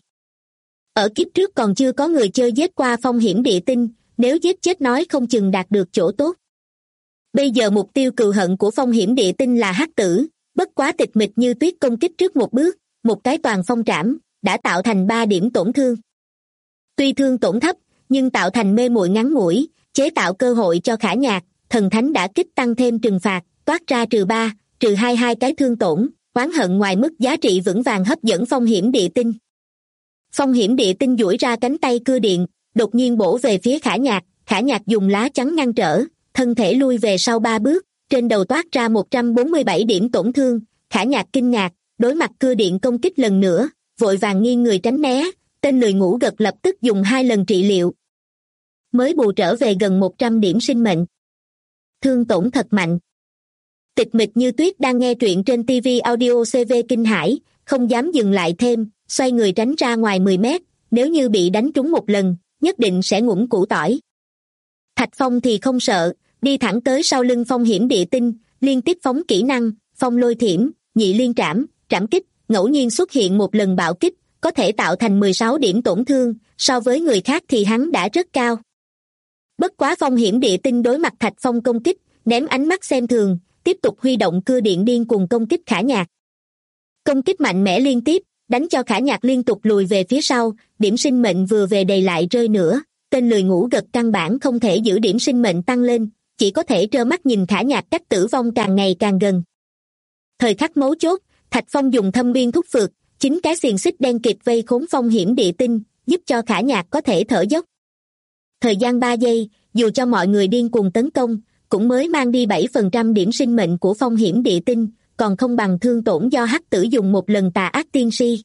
Ở kiếp trước còn chưa có người chơi giết qua phong hiểm địa tinh, nếu giết chết nói không chừng đạt được chỗ tốt. Bây giờ mục tiêu cừu hận của phong hiểm địa tinh là hắc tử, bất quá tịch mịch như tuyết công kích trước một bước, một cái toàn phong trảm, đã tạo thành 3 điểm tổn thương. Tuy thương tổn thấp, nhưng tạo thành mê muội ngắn ngủi, chế tạo cơ hội cho Khả Nhạc, thần thánh đã kích tăng thêm trừng phạt, toát ra -3, -2 cái thương tổn, oán hận ngoài mức giá trị vững vàng hấp dẫn phong hiểm địa tinh. Phong hiểm địa tinh duỗi ra cánh tay cưa điện, đột nhiên bổ về phía Khả Nhạc dùng lá chắn ngăn trở, thân thể lui về sau 3 bước, trên đầu toát ra 147 điểm tổn thương. Khả Nhạc kinh ngạc, đối mặt cưa điện công kích lần nữa, vội vàng nghiêng người tránh né, tên lười ngủ gật lập tức dùng 2 lần trị liệu, mới bù trở về gần 100 điểm sinh mệnh. Thương tổn thật mạnh. Tịch mịch như tuyết đang nghe truyện trên TV audio CV kinh hãi, không dám dừng lại thêm, xoay người tránh ra ngoài 10 mét, nếu như bị đánh trúng một lần, nhất định sẽ ngủm củ tỏi. Thạch Phong thì không sợ, đi thẳng tới sau lưng phong hiểm địa tinh, liên tiếp phóng kỹ năng, phong lôi thiểm, nhị liên trảm, trảm kích, ngẫu nhiên xuất hiện một lần bạo kích, có thể tạo thành 16 điểm tổn thương, so với người khác thì hắn đã rất cao. Bất quá phong hiểm địa tinh đối mặt Thạch Phong công kích, ném ánh mắt xem thường, tiếp tục huy động cưa điện điên cuồng công kích Khả Nhạc. Công kích mạnh mẽ liên tiếp, đánh cho Khả Nhạc liên tục lùi về phía sau, điểm sinh mệnh vừa về đầy lại rơi nữa, tên lười ngủ gật căn bản không thể giữ điểm sinh mệnh tăng lên, chỉ có thể trơ mắt nhìn Khả Nhạc cách tử vong càng ngày càng gần. Thời khắc mấu chốt, Thạch Phong dùng thâm uyên thúc phược, 9 cái xiềng xích đen kịt vây khốn phong hiểm địa tinh, giúp cho Khả Nhạc có thể thở dốc. Thời gian 3 giây, dù cho mọi người điên cuồng tấn công, cũng mới mang đi 7% điểm sinh mệnh của phong hiểm địa tinh, còn không bằng thương tổn do hắc tử dùng một lần tà ác tiên si.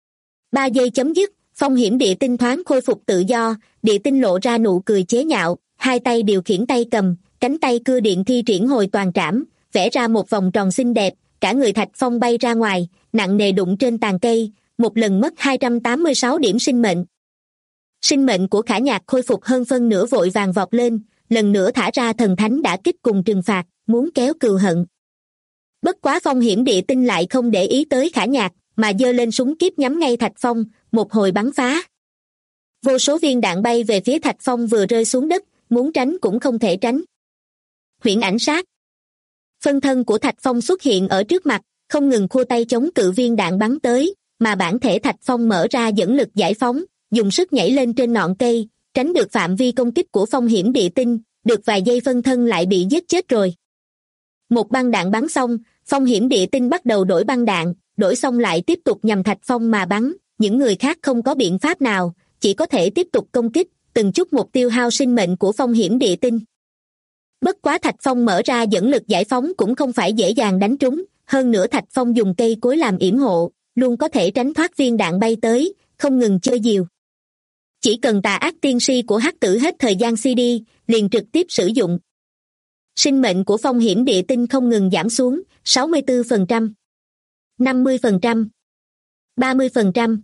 3 giây chấm dứt, phong hiểm địa tinh thoáng khôi phục tự do, địa tinh lộ ra nụ cười chế nhạo, 2 tay điều khiển tay cầm, cánh tay cưa điện thi triển hồi toàn trảm, vẽ ra một vòng tròn xinh đẹp, cả người Thạch Phong bay ra ngoài, nặng nề đụng trên tàn cây, một lần mất 286 điểm sinh mệnh. Sinh mệnh của Khả Nhạc khôi phục hơn phân nửa vội vàng vọt lên, lần nữa thả ra thần thánh đã kích cùng trừng phạt, muốn kéo cừu hận. Bất quá phong hiểm địa tinh lại không để ý tới Khả Nhạc, mà giơ lên súng kíp nhắm ngay Thạch Phong, một hồi bắn phá. Vô số viên đạn bay về phía Thạch Phong vừa rơi xuống đất, muốn tránh cũng không thể tránh. Huyễn ảnh sát. Phân thân của Thạch Phong xuất hiện ở trước mặt, không ngừng khua tay chống cự viên đạn bắn tới, mà bản thể Thạch Phong mở ra dẫn lực giải phóng, dùng sức nhảy lên trên ngọn cây, tránh được phạm vi công kích của phong hiểm địa tinh, được vài giây phân thân lại bị giết chết rồi. Một băng đạn bắn xong, phong hiểm địa tinh bắt đầu đổi băng đạn, đổi xong lại tiếp tục nhằm Thạch Phong mà bắn, những người khác không có biện pháp nào, chỉ có thể tiếp tục công kích, từng chút một tiêu hao sinh mệnh của phong hiểm địa tinh. Bất quá Thạch Phong mở ra dẫn lực giải phóng cũng không phải dễ dàng đánh trúng, hơn nữa Thạch Phong dùng cây cối làm yểm hộ, luôn có thể tránh thoát viên đạn bay tới, không ngừng chơi diều. Chỉ cần tà ác tiên si của hắc tử hết thời gian CD, liền trực tiếp sử dụng. Sinh mệnh của phong hiểm địa tinh không ngừng giảm xuống, 64%, 50%, 30%,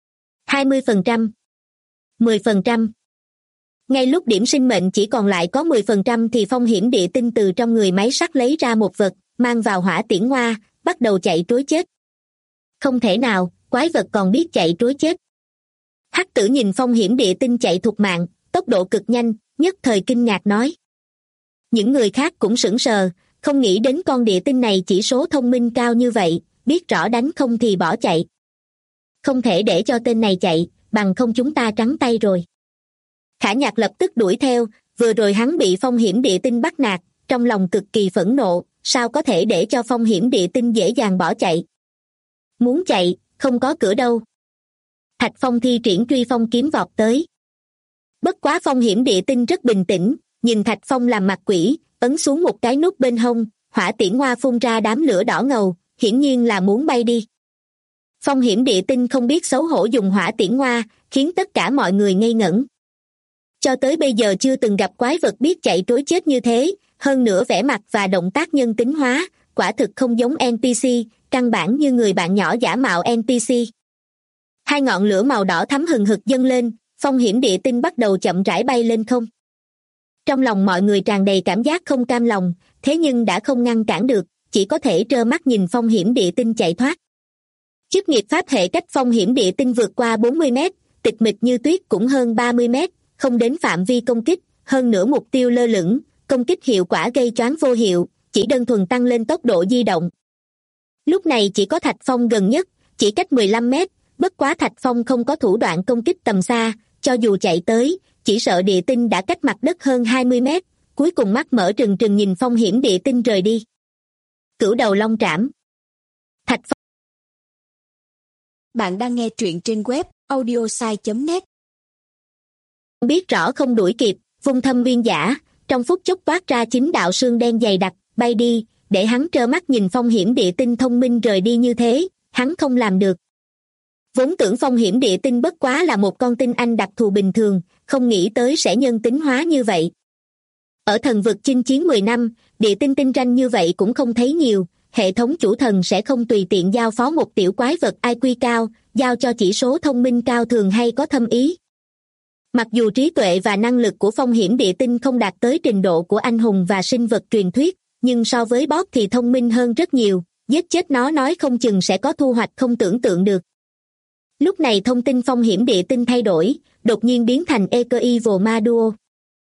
20%, 10%. Ngay lúc điểm sinh mệnh chỉ còn lại có 10% thì phong hiểm địa tinh từ trong người máy sắt lấy ra một vật, mang vào hỏa tiễn hoa, bắt đầu chạy trối chết. Không thể nào, quái vật còn biết chạy trối chết. Hắc tử nhìn phong hiểm địa tinh chạy thục mạng, tốc độ cực nhanh, nhất thời kinh ngạc nói. Những người khác cũng sững sờ, không nghĩ đến con địa tinh này chỉ số thông minh cao như vậy, biết rõ đánh không thì bỏ chạy. Không thể để cho tên này chạy, bằng không chúng ta trắng tay rồi. Khả Nhạc lập tức đuổi theo, vừa rồi hắn bị phong hiểm địa tinh bắt nạt, trong lòng cực kỳ phẫn nộ, sao có thể để cho phong hiểm địa tinh dễ dàng bỏ chạy. Muốn chạy, không có cửa đâu. Thạch Phong thi triển truy phong kiếm vọt tới. Bất quá phong hiểm địa tinh rất bình tĩnh, nhìn Thạch Phong làm mặt quỷ, ấn xuống một cái nút bên hông, hỏa tiễn hoa phun ra đám lửa đỏ ngầu, hiển nhiên là muốn bay đi. Phong hiểm địa tinh không biết xấu hổ dùng hỏa tiễn hoa, khiến tất cả mọi người ngây ngẩn. Cho tới bây giờ chưa từng gặp quái vật biết chạy trối chết như thế, hơn nữa vẻ mặt và động tác nhân tính hóa, quả thực không giống NPC, căn bản như người bạn nhỏ giả mạo NPC. Hai ngọn lửa màu đỏ thắm hừng hực dâng lên, phong hiểm địa tinh bắt đầu chậm rãi bay lên không. Trong lòng mọi người tràn đầy cảm giác không cam lòng, thế nhưng đã không ngăn cản được, chỉ có thể trơ mắt nhìn phong hiểm địa tinh chạy thoát. Chức nghiệp pháp hệ cách phong hiểm địa tinh vượt qua 40 mét, tịch mịch như tuyết cũng hơn 30 mét, không đến phạm vi công kích, hơn nữa mục tiêu lơ lửng, công kích hiệu quả gây choáng vô hiệu, chỉ đơn thuần tăng lên tốc độ di động. Lúc này chỉ có Thạch Phong gần nhất, chỉ cách 15 mét, bất quá Thạch Phong không có thủ đoạn công kích tầm xa, cho dù chạy tới, chỉ sợ địa tinh đã cách mặt đất hơn 20 mét, cuối cùng mắt mở trừng trừng nhìn phong hiểm địa tinh rời đi. Cửu đầu long trảm. Thạch Phong. Bạn đang nghe truyện trên web audiosai.net. Biết rõ không đuổi kịp, vung thâm viên giả, trong phút chốc toát ra 9 đạo xương đen dày đặc, bay đi, để hắn trơ mắt nhìn phong hiểm địa tinh thông minh rời đi như thế, hắn không làm được. Vốn tưởng phong hiểm địa tinh bất quá là một con tinh anh đặc thù bình thường, không nghĩ tới sẽ nhân tính hóa như vậy. Ở thần vực chinh chiến 10 năm, địa tinh tinh tranh như vậy cũng không thấy nhiều, hệ thống chủ thần sẽ không tùy tiện giao phó một tiểu quái vật IQ cao, giao cho chỉ số thông minh cao thường hay có thâm ý. Mặc dù trí tuệ và năng lực của phong hiểm địa tinh không đạt tới trình độ của anh hùng và sinh vật truyền thuyết, nhưng so với boss thì thông minh hơn rất nhiều, giết chết nó nói không chừng sẽ có thu hoạch không tưởng tượng được. Lúc này thông tin phong hiểm địa tinh thay đổi, đột nhiên biến thành Eco Evil Ma Duo.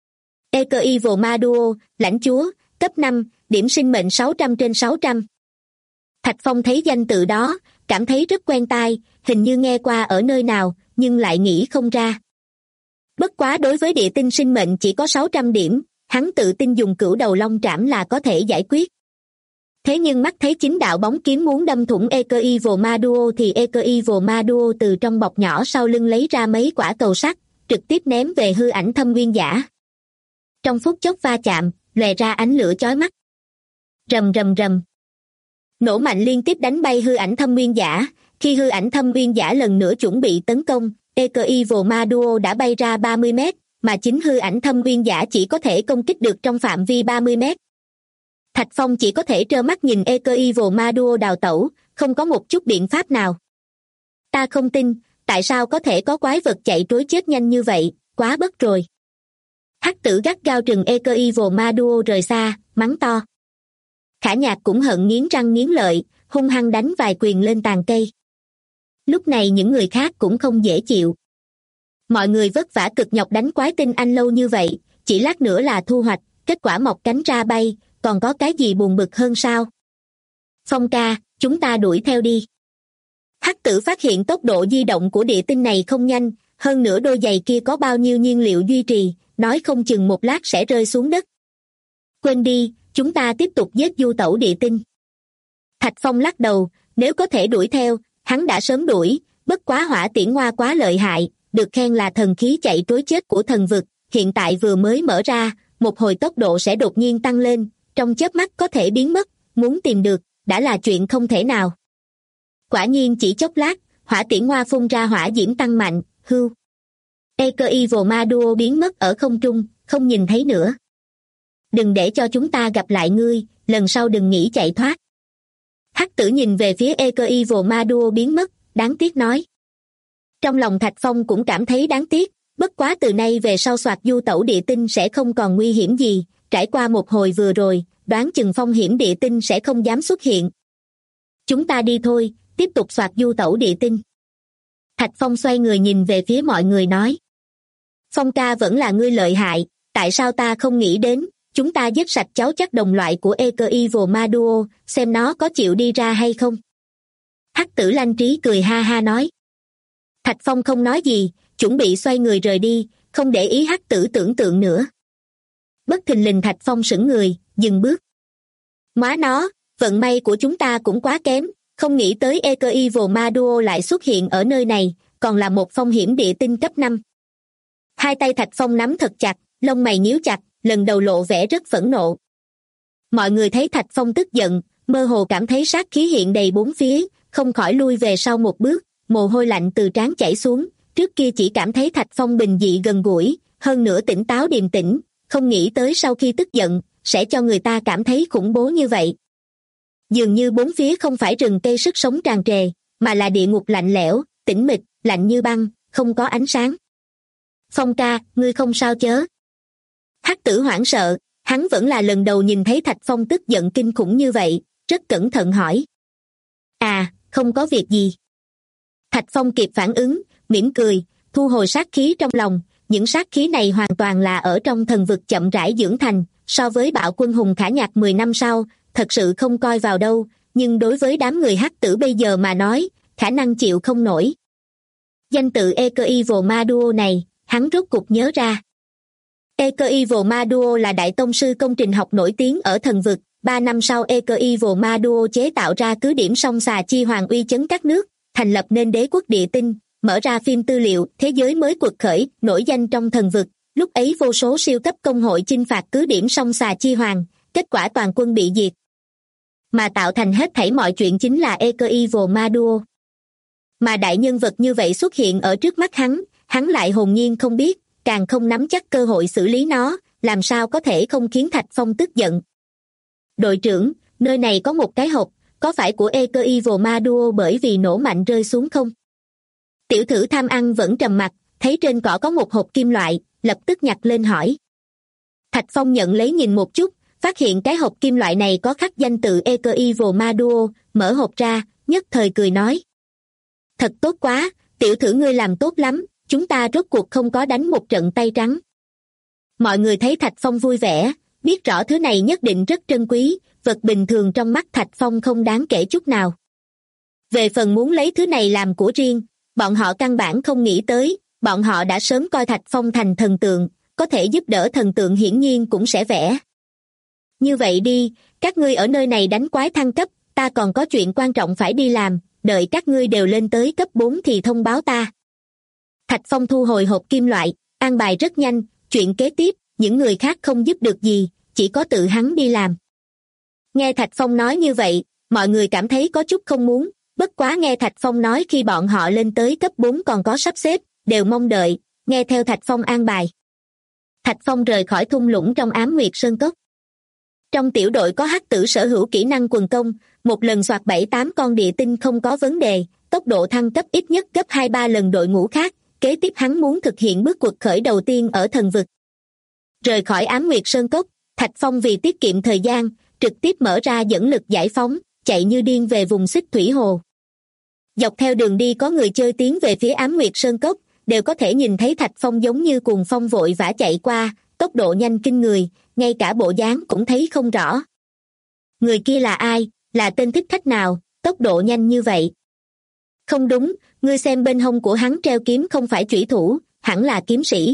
Eco Evil Ma Duo, lãnh chúa, cấp 5, điểm sinh mệnh 600 trên 600. Thạch Phong thấy danh tự đó, cảm thấy rất quen tai, hình như nghe qua ở nơi nào, nhưng lại nghĩ không ra. Bất quá đối với địa tinh sinh mệnh chỉ có 600 điểm, hắn tự tin dùng cửu đầu long trảm là có thể giải quyết. Thế nhưng mắt thấy 9 đạo bóng kiếm muốn đâm thủng Eco Evil Ma Duo thì Eco Evil Ma Duo từ trong bọc nhỏ sau lưng lấy ra mấy quả cầu sắt, trực tiếp ném về hư ảnh thâm nguyên giả. Trong phút chốc va chạm, lòe ra ánh lửa chói mắt. Rầm rầm rầm. Nổ mạnh liên tiếp đánh bay hư ảnh thâm nguyên giả, khi hư ảnh thâm nguyên giả lần nữa chuẩn bị tấn công, Eco Evil Ma Duo đã bay ra 30 mét, mà chính hư ảnh thâm nguyên giả chỉ có thể công kích được trong phạm vi 30 mét. Thạch Phong chỉ có thể trơ mắt nhìn Eco Evil Ma Duo đào tẩu, không có một chút biện pháp nào. Ta không tin, tại sao có thể có quái vật chạy trối chết nhanh như vậy, quá bất rồi. Hắc tử gắt gao trừng Eco Evil Ma Duo rời xa, mắng to. Khả Nhạc cũng hận nghiến răng nghiến lợi, hung hăng đánh vài quyền lên tàn cây. Lúc này những người khác cũng không dễ chịu. Mọi người vất vả cực nhọc đánh quái tinh anh lâu như vậy, chỉ lát nữa là thu hoạch, kết quả mọc cánh ra bay, còn có cái gì buồn bực hơn sao? Phong ca, chúng ta đuổi theo đi. Hắc tử phát hiện tốc độ di động của địa tinh này không nhanh, hơn nữa đôi giày kia có bao nhiêu nhiên liệu duy trì, nói không chừng một lát sẽ rơi xuống đất. Quên đi, chúng ta tiếp tục giết du tẩu địa tinh. Thạch Phong lắc đầu, nếu có thể đuổi theo, hắn đã sớm đuổi, bất quá hỏa tiễn hoa quá lợi hại, được khen là thần khí chạy trối chết của thần vực, hiện tại vừa mới mở ra, một hồi tốc độ sẽ đột nhiên tăng lên, trong chớp mắt có thể biến mất, muốn tìm được, đã là chuyện không thể nào. Quả nhiên chỉ chốc lát, hỏa tiễn hoa phun ra hỏa diễm tăng mạnh, hưu. Eco Evil Ma Duo biến mất ở không trung, không nhìn thấy nữa. Đừng để cho chúng ta gặp lại ngươi, lần sau đừng nghĩ chạy thoát. Hắc tử nhìn về phía Eco Evil Ma Duo biến mất, đáng tiếc nói. Trong lòng Thạch Phong cũng cảm thấy đáng tiếc, bất quá từ nay về sau soạt du tẩu địa tinh sẽ không còn nguy hiểm gì, trải qua một hồi vừa rồi, đoán chừng phong hiểm địa tinh sẽ không dám xuất hiện. Chúng ta đi thôi, tiếp tục soạt du tẩu địa tinh. Thạch Phong xoay người nhìn về phía mọi người nói. Phong ca vẫn là ngươi lợi hại, tại sao ta không nghĩ đến, chúng ta giết sạch cháu chắc đồng loại của Eco Evil Ma Duo, xem nó có chịu đi ra hay không. Hắc tử Lanh Trí cười ha ha nói. Thạch Phong không nói gì, chuẩn bị xoay người rời đi, không để ý hắc tử tưởng tượng nữa. Bất thình lình Thạch Phong sững người, dừng bước. Móa nó, vận may của chúng ta cũng quá kém, không nghĩ tới Eco Evil Ma Duo lại xuất hiện ở nơi này, còn là một phong hiểm địa tinh cấp 5. Hai tay Thạch Phong nắm thật chặt, lông mày nhíu chặt, lần đầu lộ vẻ rất phẫn nộ. Mọi người thấy Thạch Phong tức giận, mơ hồ cảm thấy sát khí hiện đầy bốn phía, không khỏi lui về sau một bước, mồ hôi lạnh từ trán chảy xuống, trước kia chỉ cảm thấy Thạch Phong bình dị gần gũi, hơn nữa tỉnh táo điềm tĩnh, không nghĩ tới sau khi tức giận, sẽ cho người ta cảm thấy khủng bố như vậy. Dường như bốn phía không phải rừng cây sức sống tràn trề, mà là địa ngục lạnh lẽo, tĩnh mịch, lạnh như băng, không có ánh sáng. Phong ca, ngươi không sao chớ? Hắc tử hoảng sợ, hắn vẫn là lần đầu nhìn thấy Thạch Phong tức giận kinh khủng như vậy, rất cẩn thận hỏi. À, không có việc gì. Thạch Phong kịp phản ứng, mỉm cười, thu hồi sát khí trong lòng, những sát khí này hoàn toàn là ở trong thần vực chậm rãi dưỡng thành, so với Bạo Quân Hùng Khả Nhạc 10 năm sau, thật sự không coi vào đâu, nhưng đối với đám người hắc tử bây giờ mà nói, khả năng chịu không nổi. Danh tự Eco Evil Ma Duo này, hắn rốt cục nhớ ra. Eco Evil Ma Duo là đại tông sư công trình học nổi tiếng ở thần vực, 3 năm sau Eco Evil Ma Duo chế tạo ra cứ điểm song xà chi hoàng uy chấn các nước, thành lập nên đế quốc địa tinh, mở ra phim tư liệu thế giới mới quật khởi, nổi danh trong thần vực. Lúc ấy vô số siêu cấp công hội chinh phạt cứ điểm song xà chi hoàng, kết quả toàn quân bị diệt. Mà tạo thành hết thảy mọi chuyện chính là Eco Evil Ma Duo. Mà đại nhân vật như vậy xuất hiện ở trước mắt hắn lại hồn nhiên không biết, càng không nắm chắc cơ hội xử lý nó, làm sao có thể không khiến Thạch Phong tức giận. Đội trưởng, nơi này có một cái hộp, có phải của Eco Evil Ma Duo bởi vì nổ mạnh rơi xuống không? Tiểu thử tham ăn vẫn trầm mặc, thấy trên cỏ có một hộp kim loại, lập tức nhặt lên hỏi. Thạch Phong nhận lấy nhìn một chút, phát hiện cái hộp kim loại này có khắc danh tự Eco Evil Ma Duo, mở hộp ra, nhất thời cười nói. Thật tốt quá, tiểu thử ngươi làm tốt lắm, chúng ta rốt cuộc không có đánh một trận tay trắng. Mọi người thấy Thạch Phong vui vẻ, biết rõ thứ này nhất định rất trân quý, vật bình thường trong mắt Thạch Phong không đáng kể chút nào. Về phần muốn lấy thứ này làm của riêng, bọn họ căn bản không nghĩ tới, bọn họ đã sớm coi Thạch Phong thành thần tượng, có thể giúp đỡ thần tượng hiển nhiên cũng sẽ vẽ. Như vậy đi, các ngươi ở nơi này đánh quái thăng cấp, ta còn có chuyện quan trọng phải đi làm, đợi các ngươi đều lên tới cấp 4 thì thông báo ta. Thạch Phong thu hồi hộp kim loại, an bài rất nhanh, chuyện kế tiếp, những người khác không giúp được gì, chỉ có tự hắn đi làm. Nghe Thạch Phong nói như vậy, mọi người cảm thấy có chút không muốn, bất quá nghe Thạch Phong nói khi bọn họ lên tới cấp 4 còn có sắp xếp, đều mong đợi, nghe theo Thạch Phong an bài. Thạch Phong rời khỏi thung lũng trong Ám Nguyệt Sơn Cốc. Trong tiểu đội có hắc tử sở hữu kỹ năng quần công, một lần soạt 7-8 con địa tinh không có vấn đề, tốc độ thăng cấp ít nhất gấp 2-3 lần đội ngũ khác, kế tiếp hắn muốn thực hiện bước quật khởi đầu tiên ở thần vực. Rời khỏi Ám Nguyệt Sơn Cốc, Thạch Phong vì tiết kiệm thời gian, trực tiếp mở ra dẫn lực giải phóng, chạy như điên về vùng Xích Thủy Hồ. Dọc theo đường đi có người chơi tiến về phía Ám Nguyệt Sơn Cốc, đều có thể nhìn thấy Thạch Phong giống như cuồng phong vội vã chạy qua, tốc độ nhanh kinh người, ngay cả bộ dáng cũng thấy không rõ. Người kia là ai, là tên thích khách nào, tốc độ nhanh như vậy? Không đúng, ngươi xem bên hông của hắn treo kiếm không phải chủy thủ, hẳn là kiếm sĩ.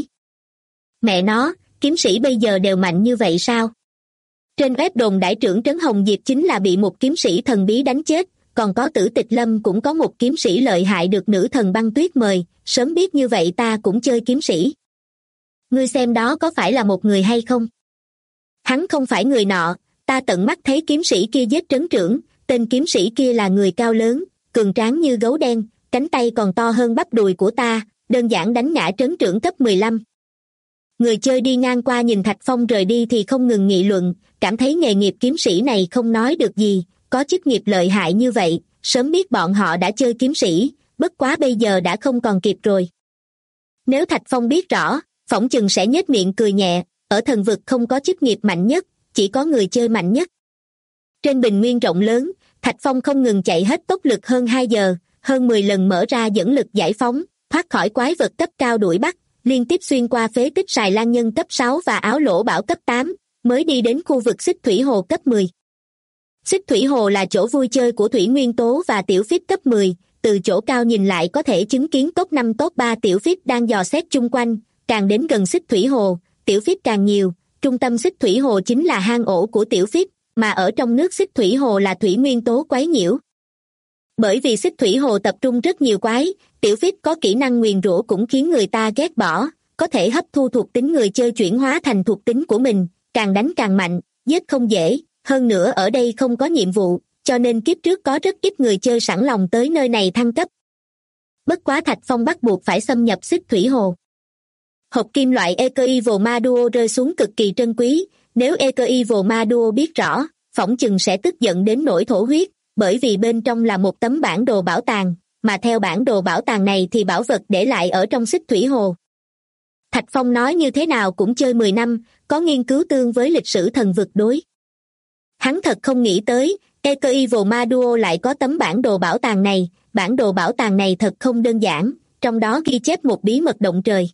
Mẹ nó, kiếm sĩ bây giờ đều mạnh như vậy sao? Trên web đồn đại trưởng Trấn Hồng Diệp chính là bị một kiếm sĩ thần bí đánh chết, còn có Tử Tịch Lâm cũng có một kiếm sĩ lợi hại được nữ thần băng tuyết mời, sớm biết như vậy ta cũng chơi kiếm sĩ. Ngươi xem đó có phải là một người hay không? Hắn không phải người nọ, ta tận mắt thấy kiếm sĩ kia giết trấn trưởng, tên kiếm sĩ kia là người cao lớn, cường tráng như gấu đen, cánh tay còn to hơn bắp đùi của ta, đơn giản đánh ngã trấn trưởng cấp 15. Người chơi đi ngang qua nhìn Thạch Phong rời đi thì không ngừng nghị luận, cảm thấy nghề nghiệp kiếm sĩ này không nói được gì, có chức nghiệp lợi hại như vậy, sớm biết bọn họ đã chơi kiếm sĩ, bất quá bây giờ đã không còn kịp rồi. Nếu Thạch Phong biết rõ, phỏng chừng sẽ nhếch miệng cười nhẹ, ở thần vực không có chức nghiệp mạnh nhất, chỉ có người chơi mạnh nhất. Trên bình nguyên rộng lớn, Thạch Phong không ngừng chạy hết tốc lực hơn 2 giờ, hơn 10 lần mở ra dẫn lực giải phóng, thoát khỏi quái vật cấp cao đuổi bắt, liên tiếp xuyên qua phế tích Sài Lan Nhân cấp 6 và áo lỗ bảo cấp 8, mới đi đến khu vực Xích Thủy Hồ cấp 10. Xích Thủy Hồ là chỗ vui chơi của Thủy Nguyên Tố và Tiểu Phích cấp 10, từ chỗ cao nhìn lại có thể chứng kiến top 5 top 3 Tiểu Phích đang dò xét chung quanh, càng đến gần Xích Thủy Hồ, Tiểu Phích càng nhiều, trung tâm Xích Thủy Hồ chính là hang ổ của Tiểu Phích, mà ở trong nước Xích Thủy Hồ là Thủy Nguyên Tố quấy nhiễu. Bởi vì Xích Thủy Hồ tập trung rất nhiều quái, Tiểu Phích có kỹ năng nguyền rủa cũng khiến người ta ghét bỏ, có thể hấp thu thuộc tính người chơi chuyển hóa thành thuộc tính của mình, càng đánh càng mạnh, giết không dễ, hơn nữa ở đây không có nhiệm vụ, cho nên kiếp trước có rất ít người chơi sẵn lòng tới nơi này thăng cấp. Bất quá Thạch Phong bắt buộc phải xâm nhập Xích Thủy Hồ. Hộp kim loại Eco Evil Ma Duo rơi xuống cực kỳ trân quý, nếu Eco Evil Ma Duo biết rõ, phỏng chừng sẽ tức giận đến nỗi thổ huyết, bởi vì bên trong là một tấm bản đồ bảo tàng, mà theo bản đồ bảo tàng này thì bảo vật để lại ở trong xích thủy hồ. Thạch Phong nói như thế nào cũng chơi 10 năm, có nghiên cứu tương với lịch sử thần vực đối. Hắn thật không nghĩ tới, Eco Evil Maduo lại có tấm bản đồ bảo tàng này, bản đồ bảo tàng này thật không đơn giản, trong đó ghi chép một bí mật động trời.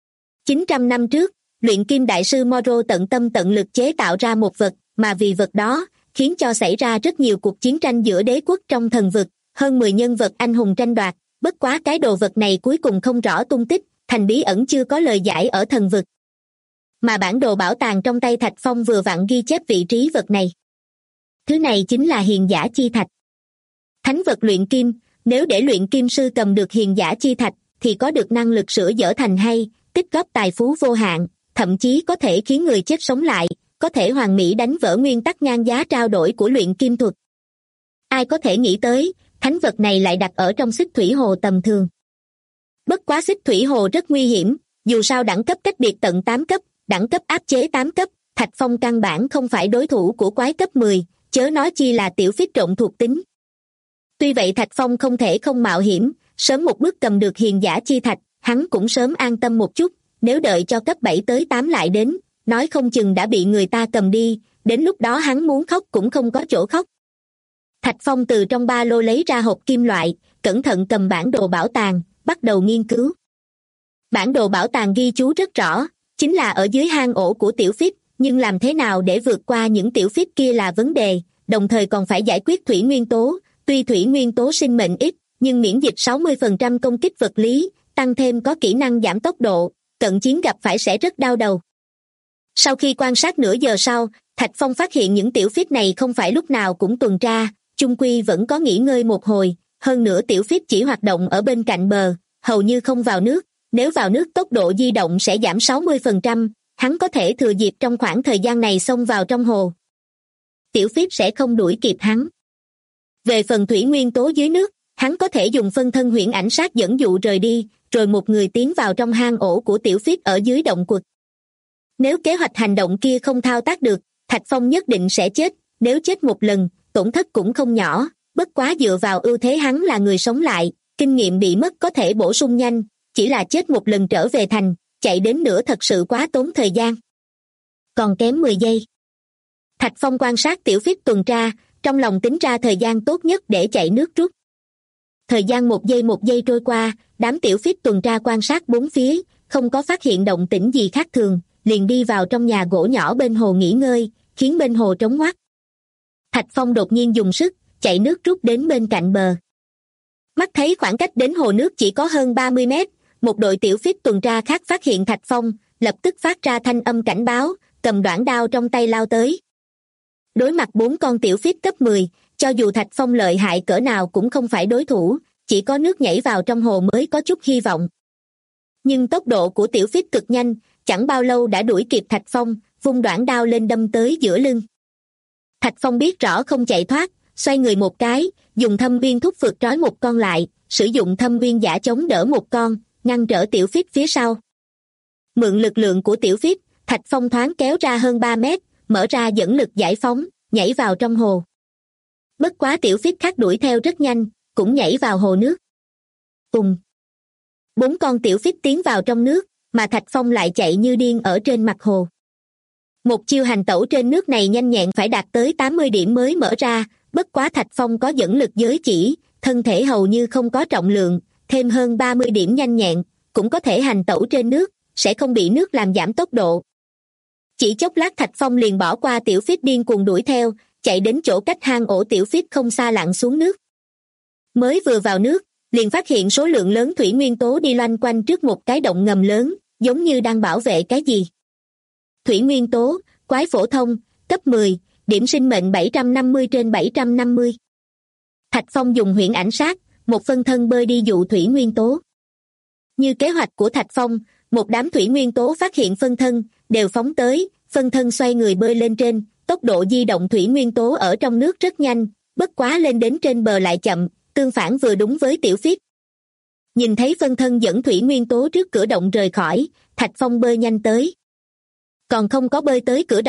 900 năm trước, luyện kim đại sư Moro tận tâm tận lực chế tạo ra một vật, mà vì vật đó, khiến cho xảy ra rất nhiều cuộc chiến tranh giữa đế quốc trong thần vực, hơn 10 nhân vật anh hùng tranh đoạt, bất quá cái đồ vật này cuối cùng không rõ tung tích, thành bí ẩn chưa có lời giải ở thần vực. Mà bản đồ bảo tàng trong tay Thạch Phong vừa vặn ghi chép vị trí vật này. Thứ này chính là hiền giả chi thạch. Thánh vật luyện kim, nếu để luyện kim sư cầm được hiền giả chi thạch, thì có được năng lực sửa dở thành hay, tích góp tài phú vô hạn, thậm chí có thể khiến người chết sống lại, có thể hoàn mỹ đánh vỡ nguyên tắc ngang giá trao đổi của luyện kim thuật. Ai có thể nghĩ tới, thánh vật này lại đặt ở trong xích thủy hồ tầm thường. Bất quá xích thủy hồ rất nguy hiểm, dù sao đẳng cấp cách biệt tận 8 cấp, đẳng cấp áp chế 8 cấp, Thạch Phong căn bản không phải đối thủ của quái cấp 10, chớ nói chi là tiểu phích trộn thuộc tính. Tuy vậy Thạch Phong không thể không mạo hiểm, sớm một bước cầm được hiền giả chi thạch, hắn cũng sớm an tâm một chút, nếu đợi cho cấp 7 tới 8 lại đến, nói không chừng đã bị người ta cầm đi, đến lúc đó hắn muốn khóc cũng không có chỗ khóc. Thạch Phong từ trong ba lô lấy ra hộp kim loại, cẩn thận cầm bản đồ bảo tàng, bắt đầu nghiên cứu. Bản đồ bảo tàng ghi chú rất rõ, chính là ở dưới hang ổ của tiểu phích, nhưng làm thế nào để vượt qua những tiểu phích kia là vấn đề, đồng thời còn phải giải quyết thủy nguyên tố, tuy thủy nguyên tố sinh mệnh ít, nhưng miễn dịch 60% công kích vật lý, tăng thêm có kỹ năng giảm tốc độ, cận chiến gặp phải sẽ rất đau đầu. Sau khi quan sát nửa giờ sau, Thạch Phong phát hiện những tiểu phích này không phải lúc nào cũng tuần tra, chung quy vẫn có nghỉ ngơi một hồi, hơn nữa tiểu phích chỉ hoạt động ở bên cạnh bờ, hầu như không vào nước, nếu vào nước tốc độ di động sẽ giảm 60%, hắn có thể thừa dịp trong khoảng thời gian này xông vào trong hồ. Tiểu phích sẽ không đuổi kịp hắn. Về phần thủy nguyên tố dưới nước, hắn có thể dùng phân thân huyễn ảnh sát dẫn dụ rời đi, rồi một người tiến vào trong hang ổ của tiểu phích ở dưới động quật. Nếu kế hoạch hành động kia không thao tác được, Thạch Phong nhất định sẽ chết, nếu chết một lần, tổn thất cũng không nhỏ, bất quá dựa vào ưu thế hắn là người sống lại, kinh nghiệm bị mất có thể bổ sung nhanh, chỉ là chết một lần trở về thành, chạy đến nữa thật sự quá tốn thời gian. Còn kém 10 giây. Thạch Phong quan sát tiểu phích tuần tra, trong lòng tính ra thời gian tốt nhất để chạy nước rút. Thời gian một giây trôi qua, đám tiểu phích tuần tra quan sát bốn phía, không có phát hiện động tĩnh gì khác thường, liền đi vào trong nhà gỗ nhỏ bên hồ nghỉ ngơi, khiến bên hồ trống ngoắt. Thạch Phong đột nhiên dùng sức, chạy nước rút đến bên cạnh bờ. Mắt thấy khoảng cách đến hồ nước chỉ có hơn 30 mét, một đội tiểu phích tuần tra khác phát hiện Thạch Phong, lập tức phát ra thanh âm cảnh báo, cầm đoạn đao trong tay lao tới. Đối mặt 4 con tiểu phích cấp 10, cho dù Thạch Phong lợi hại cỡ nào cũng không phải đối thủ, chỉ có nước nhảy vào trong hồ mới có chút hy vọng. Nhưng tốc độ của tiểu phích cực nhanh, chẳng bao lâu đã đuổi kịp Thạch Phong, vung đoạn đao lên đâm tới giữa lưng. Thạch Phong biết rõ không chạy thoát, xoay người một cái, dùng thâm viên thúc phược trói một con lại, sử dụng thâm viên giả chống đỡ một con, ngăn trở tiểu phích phía sau. Mượn lực lượng của tiểu phích, Thạch Phong thoáng kéo ra hơn 3 mét, mở ra dẫn lực giải phóng, nhảy vào trong hồ. Bất quá tiểu phích khác đuổi theo rất nhanh, cũng nhảy vào hồ nước. 4 con tiểu phích tiến vào trong nước, mà Thạch Phong lại chạy như điên ở trên mặt hồ. Một chiêu hành tẩu trên nước này nhanh nhẹn phải đạt tới 80 điểm mới mở ra, bất quá Thạch Phong có dẫn lực giới chỉ, thân thể hầu như không có trọng lượng, thêm hơn 30 điểm nhanh nhẹn, cũng có thể hành tẩu trên nước, sẽ không bị nước làm giảm tốc độ. Chỉ chốc lát Thạch Phong liền bỏ qua tiểu phích điên cuồng đuổi theo, chạy đến chỗ cách hang ổ tiểu phích không xa lặn xuống nước. Mới vừa vào nước, liền phát hiện số lượng lớn thủy nguyên tố đi loanh quanh trước một cái động ngầm lớn, giống như đang bảo vệ cái gì. Thủy nguyên tố, quái phổ thông, cấp 10, điểm sinh mệnh 750/750. Thạch Phong dùng huyễn ảnh sát, một phân thân bơi đi dụ thủy nguyên tố. Như kế hoạch của Thạch Phong, một đám thủy nguyên tố phát hiện phân thân, đều phóng tới, phân thân xoay người bơi lên trên, tốc độ di động thủy nguyên tố ở trong nước rất nhanh, bất quá lên đến trên bờ lại chậm, tương phản vừa đúng với tiểu phích. Nhìn thấy phân thân dẫn thủy nguyên tố trước cửa động rời khỏi, Thạch Phong bơi nhanh tới. Còn không có bơi tới cửa động,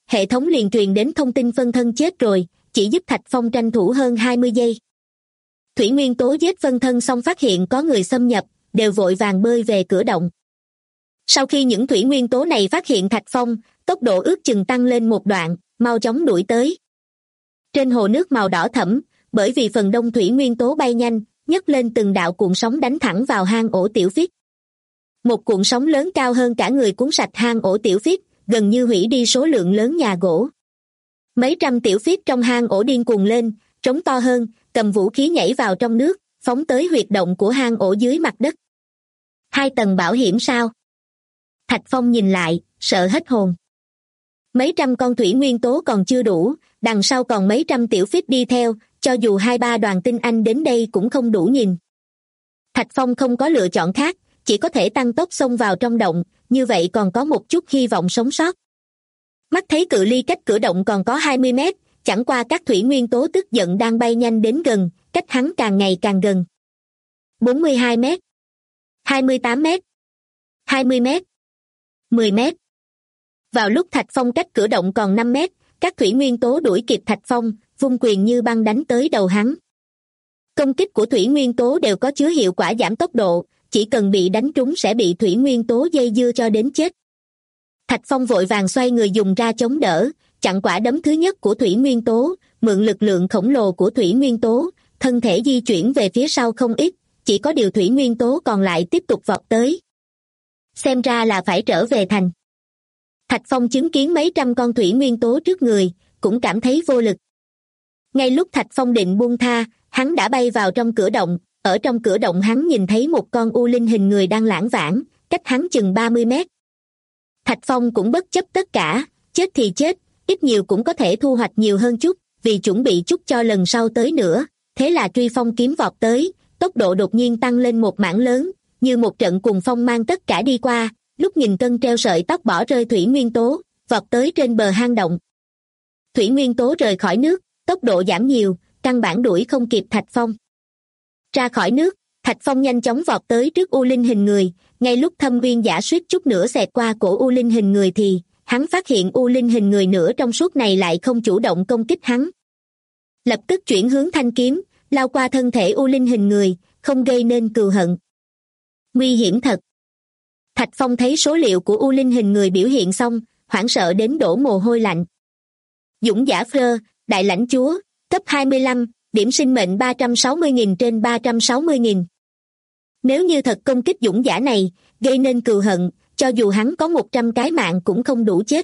hệ thống liền truyền đến thông tin phân thân chết rồi, chỉ giúp Thạch Phong tranh thủ hơn 20 giây. Thủy Nguyên Tố giết phân thân xong phát hiện có người xâm nhập, đều vội vàng bơi về cửa động. Sau khi những thủy nguyên tố này phát hiện Thạch Phong, tốc độ ước chừng tăng lên một đoạn, mau chóng đuổi tới. Trên hồ nước màu đỏ thẫm, bởi vì phần đông thủy nguyên tố bay nhanh, nhấc lên từng đạo cuộn sóng đánh thẳng vào hang ổ tiểu phiết. Một cuộn sóng lớn cao hơn cả người cuốn sạch hang ổ tiểu phiết, gần như hủy đi số lượng lớn nhà gỗ. Mấy trăm tiểu phiết trong hang ổ điên cuồng lên, trống to hơn, cầm vũ khí nhảy vào trong nước, phóng tới huyệt động của hang ổ dưới mặt đất. 2 tầng bảo hiểm sao? Thạch Phong nhìn lại, sợ hết hồn. Mấy trăm con thủy nguyên tố còn chưa đủ, đằng sau còn mấy trăm tiểu phiết đi theo, cho dù 2-3 đoàn tinh anh đến đây cũng không đủ nhìn. Thạch Phong không có lựa chọn khác, chỉ có thể tăng tốc xông vào trong động, như vậy còn có một chút hy vọng sống sót. Mắt thấy cự ly cách cửa động còn có 20 mét, chẳng qua các thủy nguyên tố tức giận đang bay nhanh đến gần, cách hắn càng ngày càng gần. 42 mét, 28 mét, 20 mét, 10 mét. Vào lúc Thạch Phong cách cửa động còn 5 mét, các thủy nguyên tố đuổi kịp Thạch Phong, vung quyền như băng đánh tới đầu hắn. Công kích của thủy nguyên tố đều có chứa hiệu quả giảm tốc độ, chỉ cần bị đánh trúng sẽ bị thủy nguyên tố dây dưa cho đến chết. Thạch Phong vội vàng xoay người dùng ra chống đỡ, chặn quả đấm thứ nhất của thủy nguyên tố, mượn lực lượng khổng lồ của thủy nguyên tố, thân thể di chuyển về phía sau không ít, chỉ có điều thủy nguyên tố còn lại tiếp tục vọt tới. Xem ra là phải trở về thành. Thạch Phong chứng kiến mấy trăm con thủy nguyên tố trước người, cũng cảm thấy vô lực. Ngay lúc Thạch Phong định buông tha, hắn đã bay vào trong cửa động, ở trong cửa động hắn nhìn thấy một con u linh hình người đang lãng vãng, cách hắn chừng 30 mét. Thạch Phong cũng bất chấp tất cả, chết thì chết, ít nhiều cũng có thể thu hoạch nhiều hơn chút, vì chuẩn bị chút cho lần sau tới nữa, thế là truy phong kiếm vọt tới, tốc độ đột nhiên tăng lên một mảng lớn, như một trận cuồng phong mang tất cả đi qua, lúc nghìn cân treo sợi tóc bỏ rơi thủy nguyên tố, vọt tới trên bờ hang động. Thủy nguyên tố rời khỏi nước, tốc độ giảm nhiều, căn bản đuổi không kịp Thạch Phong. Ra khỏi nước, Thạch Phong nhanh chóng vọt tới trước u linh hình người, ngay lúc Thâm Uyên Giả suýt chút nữa xẹt qua cổ u linh hình người thì hắn phát hiện u linh hình người nửa trong suốt này lại không chủ động công kích hắn. Lập tức chuyển hướng thanh kiếm, lao qua thân thể u linh hình người, không gây nên cừu hận. Nguy hiểm thật. Thạch Phong thấy số liệu của u linh hình người biểu hiện xong, hoảng sợ đến đổ mồ hôi lạnh. Dũng giả Fleur, đại lãnh chúa, cấp 25, điểm sinh mệnh 360.000 trên 360.000. Nếu như thật công kích dũng giả này, gây nên cừu hận, cho dù hắn có 100 cái mạng cũng không đủ chết.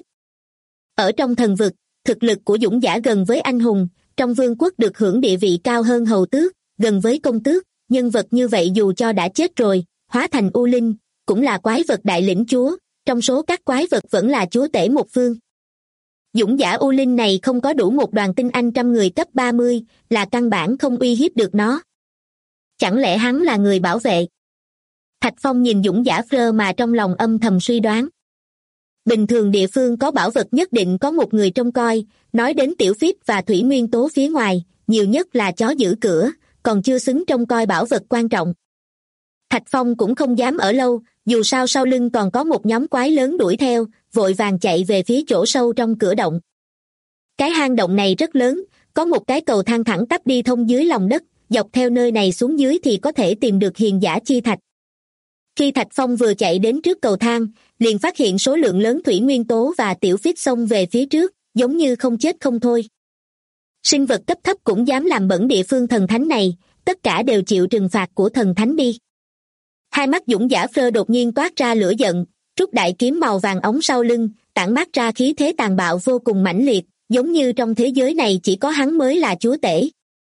Ở trong thần vực, thực lực của dũng giả gần với anh hùng, trong vương quốc được hưởng địa vị cao hơn hầu tước, gần với công tước, nhân vật như vậy dù cho đã chết rồi, hóa thành u linh, cũng là quái vật đại lĩnh chúa, trong số các quái vật vẫn là chúa tể một phương. Dũng giả u linh này không có đủ một đoàn tinh anh 100 người cấp 30, là căn bản không uy hiếp được nó. Chẳng lẽ hắn là người bảo vệ? Thạch Phong nhìn dũng giả Fleur mà trong lòng âm thầm suy đoán. Bình thường địa phương có bảo vật nhất định có một người trông coi, nói đến tiểu phiết và thủy nguyên tố phía ngoài, nhiều nhất là chó giữ cửa, còn chưa xứng trông coi bảo vật quan trọng. Thạch Phong cũng không dám ở lâu, dù sao sau lưng còn có một nhóm quái lớn đuổi theo, vội vàng chạy về phía chỗ sâu trong cửa động. Cái hang động này rất lớn, có một cái cầu thang thẳng tắp đi thông dưới lòng đất, dọc theo nơi này xuống dưới thì có thể tìm được hiền giả chi thạch. Khi Thạch Phong vừa chạy đến trước cầu thang, liền phát hiện số lượng lớn thủy nguyên tố và tiểu phiết xông về phía trước, giống như không chết không thôi. Sinh vật cấp thấp cũng dám làm bẩn địa phương thần thánh này, tất cả đều chịu trừng phạt của thần thánh đi. Hai mắt dũng giả Fleur đột nhiên toát ra lửa giận, rút đại kiếm màu vàng óng sau lưng, tản mát ra khí thế tàn bạo vô cùng mãnh liệt, giống như trong thế giới này chỉ có hắn mới là chúa tể.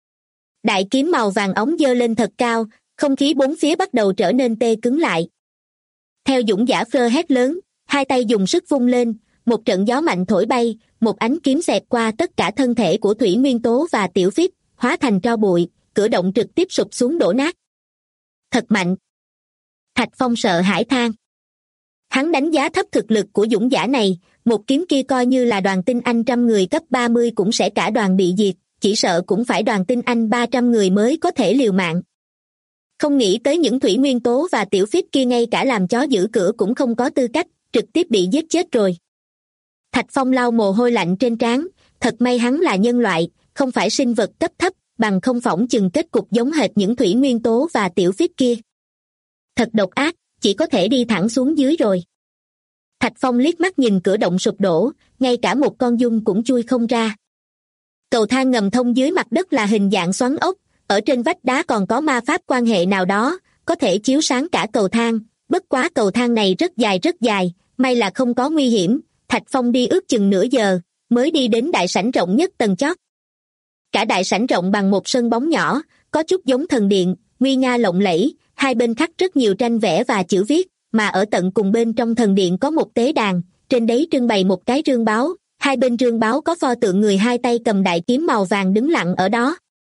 Đại kiếm màu vàng óng giơ lên thật cao, không khí bốn phía bắt đầu trở nên tê cứng lại. Theo dũng giả Fleur hét lớn, hai tay dùng sức vung lên, một trận gió mạnh thổi bay, một ánh kiếm xẹt qua tất cả thân thể của thủy nguyên tố và tiểu phiết, hóa thành tro bụi, cửa động trực tiếp sụp xuống đổ nát. Thật mạnh. Thạch Phong sợ hãi than. Hắn đánh giá thấp thực lực của dũng giả này, một kiếm kia coi như là đoàn tinh anh 100 người cấp 30 cũng sẽ cả đoàn bị diệt, chỉ sợ cũng phải đoàn tinh anh 300 người mới có thể liều mạng. Không nghĩ tới những thủy nguyên tố và tiểu phiết kia ngay cả làm chó giữ cửa cũng không có tư cách, trực tiếp bị giết chết rồi. Thạch Phong lau mồ hôi lạnh trên trán, thật may hắn là nhân loại, không phải sinh vật cấp thấp, bằng không phỏng chừng kết cục giống hệt những thủy nguyên tố và tiểu phích kia. Thật độc ác, chỉ có thể đi thẳng xuống dưới rồi. Thạch Phong liếc mắt nhìn cửa động sụp đổ, ngay cả một con giun cũng chui không ra. Cầu thang ngầm thông dưới mặt đất là hình dạng xoắn ốc, ở trên vách đá còn có ma pháp quan hệ nào đó, có thể chiếu sáng cả cầu thang, bất quá cầu thang này rất dài, may là không có nguy hiểm. Thạch Phong đi ước chừng nửa giờ, mới đi đến đại sảnh rộng nhất tầng chót. Cả đại sảnh rộng bằng một sân bóng nhỏ, có chút giống thần điện, nguy nga lộng lẫy, hai bên khắc rất nhiều tranh vẽ và chữ viết, mà ở tận cùng bên trong thần điện có một tế đàn, trên đấy trưng bày một cái rương báo, hai bên rương báo có pho tượng người hai tay cầm đại kiếm màu vàng đứng lặng ở đó.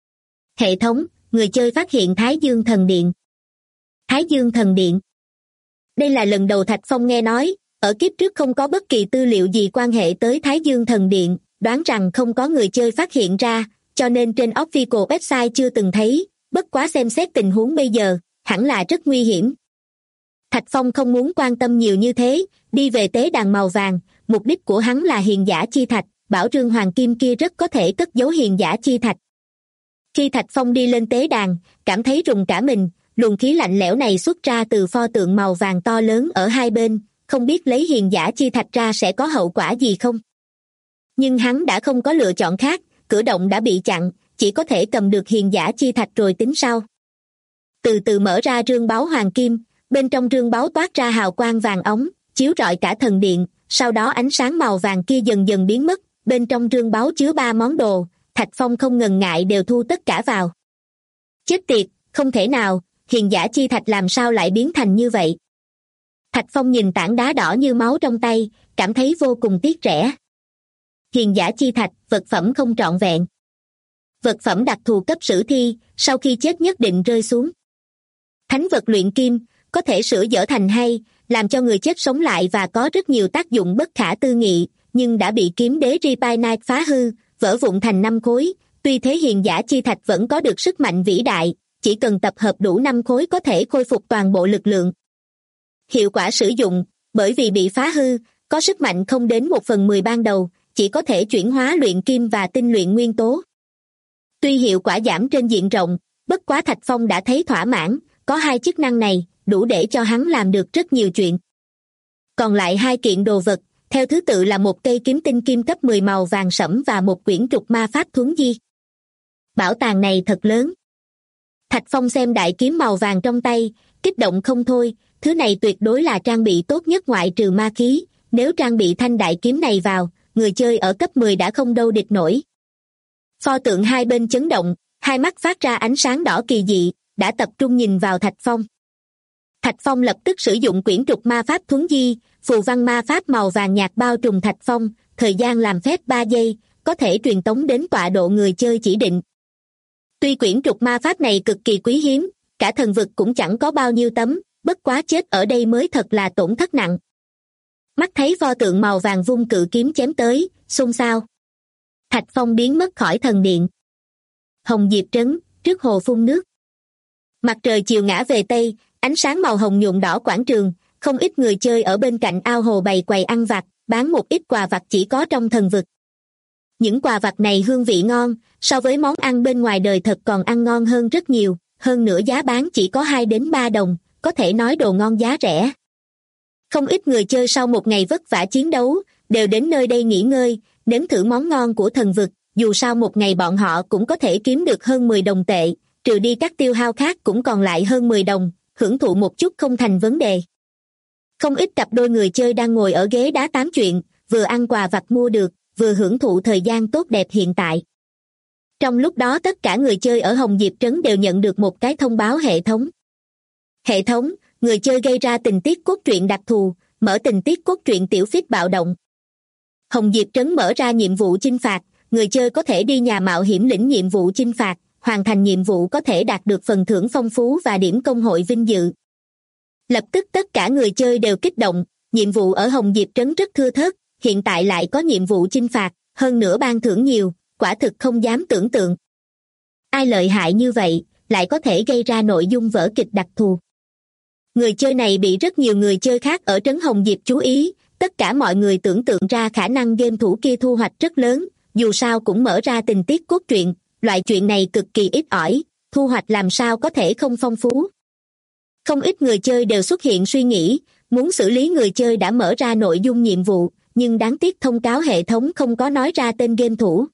Hệ thống, người chơi phát hiện Thái Dương Thần Điện. Thái Dương Thần Điện. Đây là lần đầu Thạch Phong nghe nói, ở kiếp trước không có bất kỳ tư liệu gì quan hệ tới Thái Dương Thần Điện, đoán rằng không có người chơi phát hiện ra, cho nên trên official website chưa từng thấy, bất quá xem xét tình huống bây giờ, hẳn là rất nguy hiểm. Thạch Phong không muốn quan tâm nhiều như thế, đi về tế đàn màu vàng, mục đích của hắn là hiền giả chi thạch, bảo rương hoàng kim kia rất có thể cất giấu hiền giả chi thạch. Khi Thạch Phong đi lên tế đàn, cảm thấy rùng cả mình, luồng khí lạnh lẽo này xuất ra từ pho tượng màu vàng to lớn ở hai bên, không biết lấy hiền giả chi thạch ra sẽ có hậu quả gì không. Nhưng hắn đã không có lựa chọn khác, cửa động đã bị chặn, chỉ có thể cầm được hiền giả chi thạch rồi tính sau. Từ từ mở ra rương báu hoàng kim, bên trong rương báu toát ra hào quang vàng óng, chiếu rọi cả thần điện, sau đó ánh sáng màu vàng kia dần dần biến mất, bên trong rương báu chứa 3 món đồ, Thạch Phong không ngần ngại đều thu tất cả vào. Chết tiệt, không thể nào, hiền giả chi thạch làm sao lại biến thành như vậy? Thạch Phong nhìn tảng đá đỏ như máu trong tay, cảm thấy vô cùng tiếc rẻ. Hiền giả chi thạch, vật phẩm không trọn vẹn. Vật phẩm đặc thù cấp sử thi, sau khi chết nhất định rơi xuống. Thánh vật luyện kim, có thể sửa dở thành hay, làm cho người chết sống lại và có rất nhiều tác dụng bất khả tư nghị, nhưng đã bị kiếm đế Ripinite phá hư, vỡ vụn thành 5 khối, tuy thế hiền giả chi thạch vẫn có được sức mạnh vĩ đại, chỉ cần tập hợp đủ 5 khối có thể khôi phục toàn bộ lực lượng. Hiệu quả sử dụng, bởi vì bị phá hư, có sức mạnh không đến 1/10 ban đầu, chỉ có thể chuyển hóa luyện kim và tinh luyện nguyên tố. Tuy hiệu quả giảm trên diện rộng, bất quá Thạch Phong đã thấy thỏa mãn, có 2 chức năng này, đủ để cho hắn làm được rất nhiều chuyện. Còn lại 2 kiện đồ vật, theo thứ tự là một cây kiếm tinh kim cấp 10 màu vàng sẫm và một quyển trục ma pháp thuấn di. Bảo tàng này thật lớn. Thạch Phong xem đại kiếm màu vàng trong tay, kích động không thôi, thứ này tuyệt đối là trang bị tốt nhất ngoại trừ ma khí, nếu trang bị thanh đại kiếm này vào, người chơi ở cấp 10 đã không đâu địch nổi. Pho tượng hai bên chấn động, hai mắt phát ra ánh sáng đỏ kỳ dị, đã tập trung nhìn vào Thạch Phong. Thạch Phong lập tức sử dụng quyển trục ma pháp thuấn di, phù văn ma pháp màu vàng nhạt bao trùm Thạch Phong, thời gian làm phép 3 giây, có thể truyền tống đến tọa độ người chơi chỉ định. Tuy quyển trục ma pháp này cực kỳ quý hiếm, cả thần vực cũng chẳng có bao nhiêu tấm, bất quá chết ở đây mới thật là tổn thất nặng. Mắt thấy pho tượng màu vàng vung cự kiếm chém tới, xôn xao. Thạch Phong biến mất khỏi thần điện. Hồng Diệp Trấn, trước hồ phun nước. Mặt trời chiều ngã về tây, ánh sáng màu hồng nhuộm đỏ quảng trường, không ít người chơi ở bên cạnh ao hồ bày quầy ăn vặt, bán một ít quà vặt chỉ có trong thần vực. Những quà vặt này hương vị ngon, so với món ăn bên ngoài đời thật còn ăn ngon hơn rất nhiều, hơn nữa giá bán chỉ có 2 đến 3 đồng, có thể nói đồ ngon giá rẻ. Không ít người chơi sau một ngày vất vả chiến đấu, đều đến nơi đây nghỉ ngơi, nếm thử món ngon của thần vực, dù sao một ngày bọn họ cũng có thể kiếm được hơn 10 đồng tệ, trừ đi các tiêu hao khác cũng còn lại hơn 10 đồng, hưởng thụ một chút không thành vấn đề. Không ít cặp đôi người chơi đang ngồi ở ghế đá tám chuyện, vừa ăn quà vặt mua được, vừa hưởng thụ thời gian tốt đẹp hiện tại. Trong lúc đó tất cả người chơi ở Hồng Diệp Trấn đều nhận được một cái thông báo hệ thống. Hệ thống, người chơi gây ra tình tiết cốt truyện đặc thù, mở tình tiết cốt truyện tiểu phích bạo động. Hồng Diệp Trấn mở ra nhiệm vụ chinh phạt, người chơi có thể đi nhà mạo hiểm lĩnh nhiệm vụ chinh phạt, hoàn thành nhiệm vụ có thể đạt được phần thưởng phong phú và điểm công hội vinh dự. Lập tức tất cả người chơi đều kích động, nhiệm vụ ở Hồng Diệp Trấn rất thưa thớt, hiện tại lại có nhiệm vụ chinh phạt, hơn nữa ban thưởng nhiều, quả thực không dám tưởng tượng. Ai lợi hại như vậy, lại có thể gây ra nội dung vở kịch đặc thù. Người chơi này bị rất nhiều người chơi khác ở trấn Hồng Diệp chú ý, tất cả mọi người tưởng tượng ra khả năng game thủ kia thu hoạch rất lớn, dù sao cũng mở ra tình tiết cốt truyện, loại chuyện này cực kỳ ít ỏi, thu hoạch làm sao có thể không phong phú. Không ít người chơi đều xuất hiện suy nghĩ, muốn xử lý người chơi đã mở ra nội dung nhiệm vụ, nhưng đáng tiếc thông cáo hệ thống không có nói ra tên game thủ.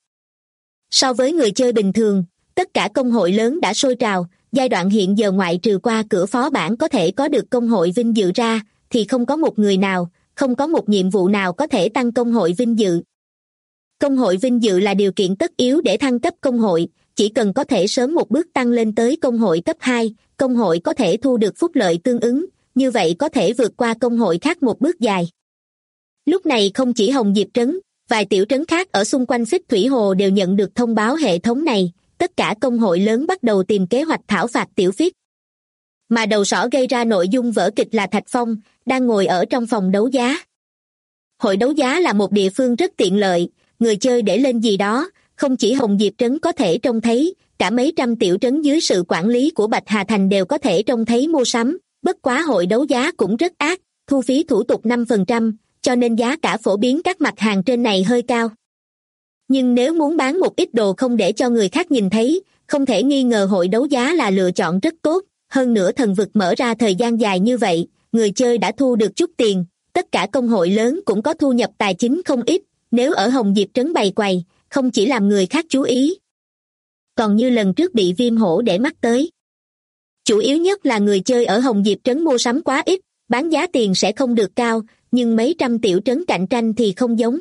So với người chơi bình thường, tất cả công hội lớn đã sôi trào, giai đoạn hiện giờ ngoại trừ qua cửa phó bản có thể có được công hội vinh dự ra, thì không có một người nào, không có một nhiệm vụ nào có thể tăng công hội vinh dự. Công hội vinh dự là điều kiện tất yếu để thăng cấp công hội, chỉ cần có thể sớm một bước tăng lên tới công hội cấp 2, công hội có thể thu được phúc lợi tương ứng, như vậy có thể vượt qua công hội khác một bước dài. Lúc này không chỉ Hồng Diệp Trấn, vài tiểu trấn khác ở xung quanh Xích Thủy Hồ đều nhận được thông báo hệ thống này, tất cả công hội lớn bắt đầu tìm kế hoạch thảo phạt tiểu phiết. Mà đầu sỏ gây ra nội dung vở kịch là Thạch Phong, đang ngồi ở trong phòng đấu giá. Hội đấu giá là một địa phương rất tiện lợi, người chơi để lên gì đó, không chỉ Hồng Diệp Trấn có thể trông thấy, cả mấy trăm tiểu trấn dưới sự quản lý của Bạch Hà Thành đều có thể trông thấy mua sắm, bất quá hội đấu giá cũng rất ác, thu phí thủ tục 5%, cho nên giá cả phổ biến các mặt hàng trên này hơi cao. Nhưng nếu muốn bán một ít đồ không để cho người khác nhìn thấy, không thể nghi ngờ hội đấu giá là lựa chọn rất tốt, hơn nữa thần vực mở ra thời gian dài như vậy, người chơi đã thu được chút tiền, tất cả công hội lớn cũng có thu nhập tài chính không ít, nếu ở Hồng Diệp Trấn bày quầy, không chỉ làm người khác chú ý, còn như lần trước bị Viêm Hổ để mắt tới. Chủ yếu nhất là người chơi ở Hồng Diệp Trấn mua sắm quá ít, bán giá tiền sẽ không được cao, nhưng mấy trăm tiểu trấn cạnh tranh thì không giống.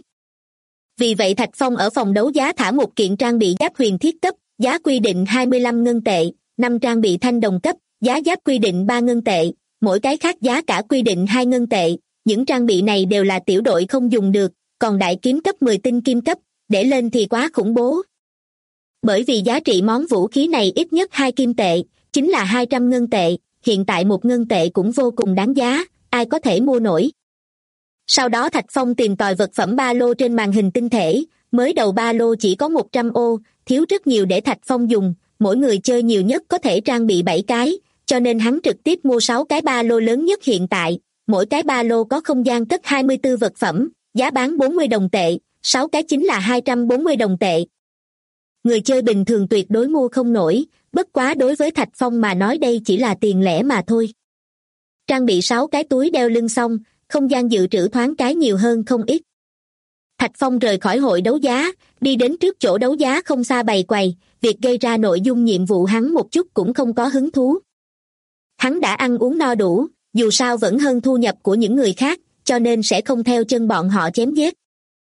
Vì vậy Thạch Phong ở phòng đấu giá thả một kiện trang bị giáp huyền thiết cấp, giá quy định 25 ngân tệ, 5 trang bị thanh đồng cấp, giá giáp quy định 3 ngân tệ, mỗi cái khác giá cả quy định 2 ngân tệ, những trang bị này đều là tiểu đội không dùng được, còn đại kiếm cấp 10 tinh kim cấp, để lên thì quá khủng bố. Bởi vì giá trị món vũ khí này ít nhất 2 kim tệ, chính là 200 ngân tệ, hiện tại 1 ngân tệ cũng vô cùng đáng giá, ai có thể mua nổi. Sau đó Thạch Phong tìm tòi vật phẩm ba lô trên màn hình tinh thể, mới đầu ba lô chỉ có 100 ô, thiếu rất nhiều để Thạch Phong dùng, mỗi người chơi nhiều nhất có thể trang bị 7 cái, cho nên hắn trực tiếp mua 6 cái ba lô lớn nhất hiện tại, mỗi cái ba lô có không gian cất 24 vật phẩm, giá bán 40 đồng tệ, 6 cái chính là 240 đồng tệ. Người chơi bình thường tuyệt đối mua không nổi, bất quá đối với Thạch Phong mà nói đây chỉ là tiền lẻ mà thôi. Trang bị 6 cái túi đeo lưng xong, không gian dự trữ thoáng cái nhiều hơn không ít. Thạch Phong rời khỏi hội đấu giá, đi đến trước chỗ đấu giá không xa bày quầy, việc gây ra nội dung nhiệm vụ hắn một chút cũng không có hứng thú. Hắn đã ăn uống no đủ, dù sao vẫn hơn thu nhập của những người khác, cho nên sẽ không theo chân bọn họ chém giết.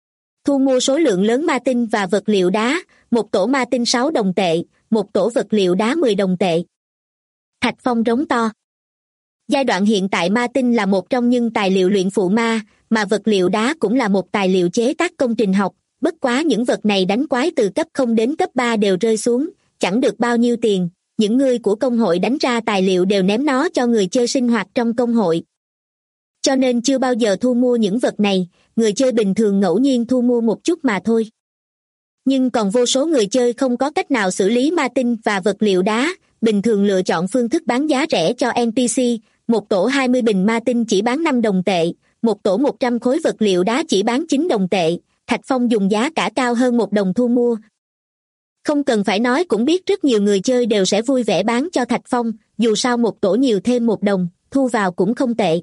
Thu mua số lượng lớn ma tinh và vật liệu đá, một tổ ma tinh 6 đồng tệ, một tổ vật liệu đá 10 đồng tệ. Thạch Phong rống to. Giai đoạn hiện tại ma tinh là một trong những tài liệu luyện phụ ma, mà vật liệu đá cũng là một tài liệu chế tác công trình học, bất quá những vật này đánh quái từ cấp 0 đến cấp 3 đều rơi xuống, chẳng được bao nhiêu tiền, những người của công hội đánh ra tài liệu đều ném nó cho người chơi sinh hoạt trong công hội. Cho nên chưa bao giờ thu mua những vật này, người chơi bình thường ngẫu nhiên thu mua một chút mà thôi. Nhưng còn vô số người chơi không có cách nào xử lý ma tinh và vật liệu đá, bình thường lựa chọn phương thức bán giá rẻ cho NPC, một tổ 20 bình ma tinh chỉ bán 5 đồng tệ, một tổ 100 khối vật liệu đá chỉ bán 9 đồng tệ, Thạch Phong dùng giá cả cao hơn 1 đồng thu mua. Không cần phải nói cũng biết rất nhiều người chơi đều sẽ vui vẻ bán cho Thạch Phong, dù sao một tổ nhiều thêm 1 đồng, thu vào cũng không tệ.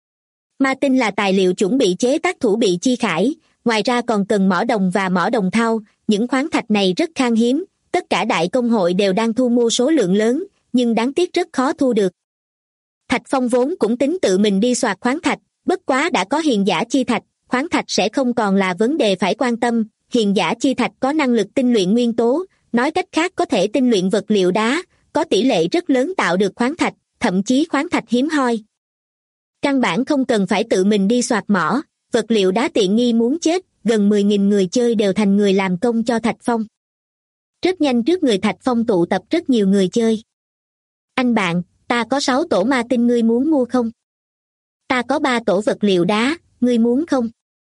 Ma tinh là tài liệu chuẩn bị chế tác thủ bị chi khải, ngoài ra còn cần mỏ đồng và mỏ đồng thau, những khoáng thạch này rất khan hiếm, tất cả đại công hội đều đang thu mua số lượng lớn, nhưng đáng tiếc rất khó thu được. Thạch Phong vốn cũng tính tự mình đi soạt khoáng thạch, bất quá đã có hiền giả chi thạch, khoáng thạch sẽ không còn là vấn đề phải quan tâm, hiền giả chi thạch có năng lực tinh luyện nguyên tố, nói cách khác có thể tinh luyện vật liệu đá, có tỷ lệ rất lớn tạo được khoáng thạch, thậm chí khoáng thạch hiếm hoi. Căn bản không cần phải tự mình đi soạt mỏ, vật liệu đá tiện nghi muốn chết, gần 10.000 người chơi đều thành người làm công cho Thạch Phong. Rất nhanh trước người Thạch Phong tụ tập rất nhiều người chơi. Anh bạn, ta có 6 tổ ma tinh ngươi muốn mua không? Ta có 3 tổ vật liệu đá, ngươi muốn không?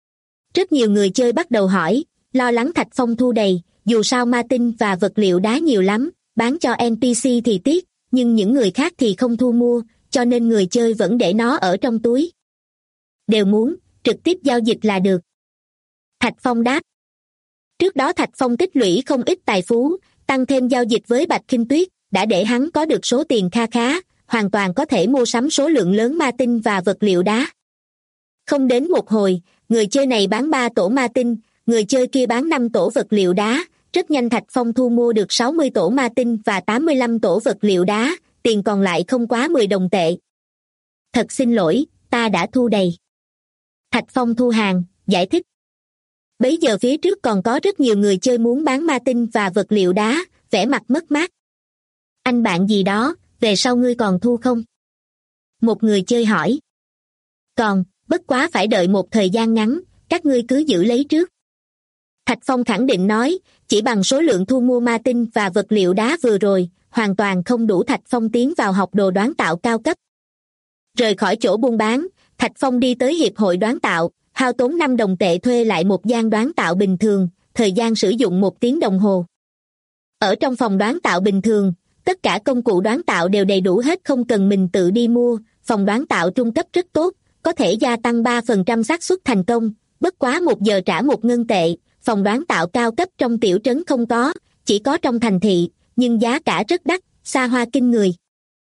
Rất nhiều người chơi bắt đầu hỏi, lo lắng Thạch Phong thu đầy, dù sao ma tinh và vật liệu đá nhiều lắm, bán cho NPC thì tiếc, nhưng những người khác thì không thu mua, cho nên người chơi vẫn để nó ở trong túi. Đều muốn, trực tiếp giao dịch là được. Thạch Phong đáp. Trước đó Thạch Phong tích lũy không ít tài phú, tăng thêm giao dịch với Bạch Kinh Tuyết, đã để hắn có được số tiền kha khá, hoàn toàn có thể mua sắm số lượng lớn ma tinh và vật liệu đá. Không đến một hồi, người chơi này bán 3 tổ ma tinh, người chơi kia bán 5 tổ vật liệu đá, rất nhanh Thạch Phong thu mua được 60 tổ ma tinh và 85 tổ vật liệu đá, tiền còn lại không quá 10 đồng tệ. Thật xin lỗi, ta đã thu đầy. Thạch Phong thu hàng, giải thích. Bấy giờ phía trước còn có rất nhiều người chơi muốn bán ma tinh và vật liệu đá, vẻ mặt mất mát. Anh bạn gì đó, về sau ngươi còn thu không? Một người chơi hỏi. Còn, bất quá phải đợi một thời gian ngắn, các ngươi cứ giữ lấy trước. Thạch Phong khẳng định nói, chỉ bằng số lượng thu mua ma tinh và vật liệu đá vừa rồi, hoàn toàn không đủ Thạch Phong tiến vào học đồ đoán tạo cao cấp. Rời khỏi chỗ buôn bán, Thạch Phong đi tới hiệp hội đoán tạo, hao tốn 5 đồng tệ thuê lại một gian đoán tạo bình thường, thời gian sử dụng 1 tiếng đồng hồ. Ở trong phòng đoán tạo bình thường, tất cả công cụ đoán tạo đều đầy đủ hết, không cần mình tự đi mua. Phòng đoán tạo trung cấp rất tốt, có thể gia tăng 3% xác suất thành công, bất quá 1 giờ trả 1 ngân tệ. Phòng đoán tạo cao cấp trong tiểu trấn không có, chỉ có trong thành thị, nhưng giá cả rất đắt, xa hoa kinh người.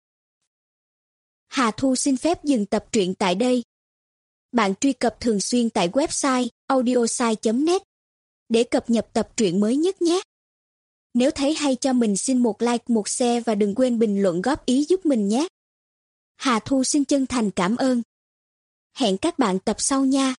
Hà Thu xin phép dừng tập truyện tại đây. Bạn truy cập thường xuyên tại website audiosai.net để cập nhật tập truyện mới nhất nhé. Nếu thấy hay cho mình xin một like, một share và đừng quên bình luận góp ý giúp mình nhé. Hà Thu xin chân thành cảm ơn. Hẹn các bạn tập sau nha.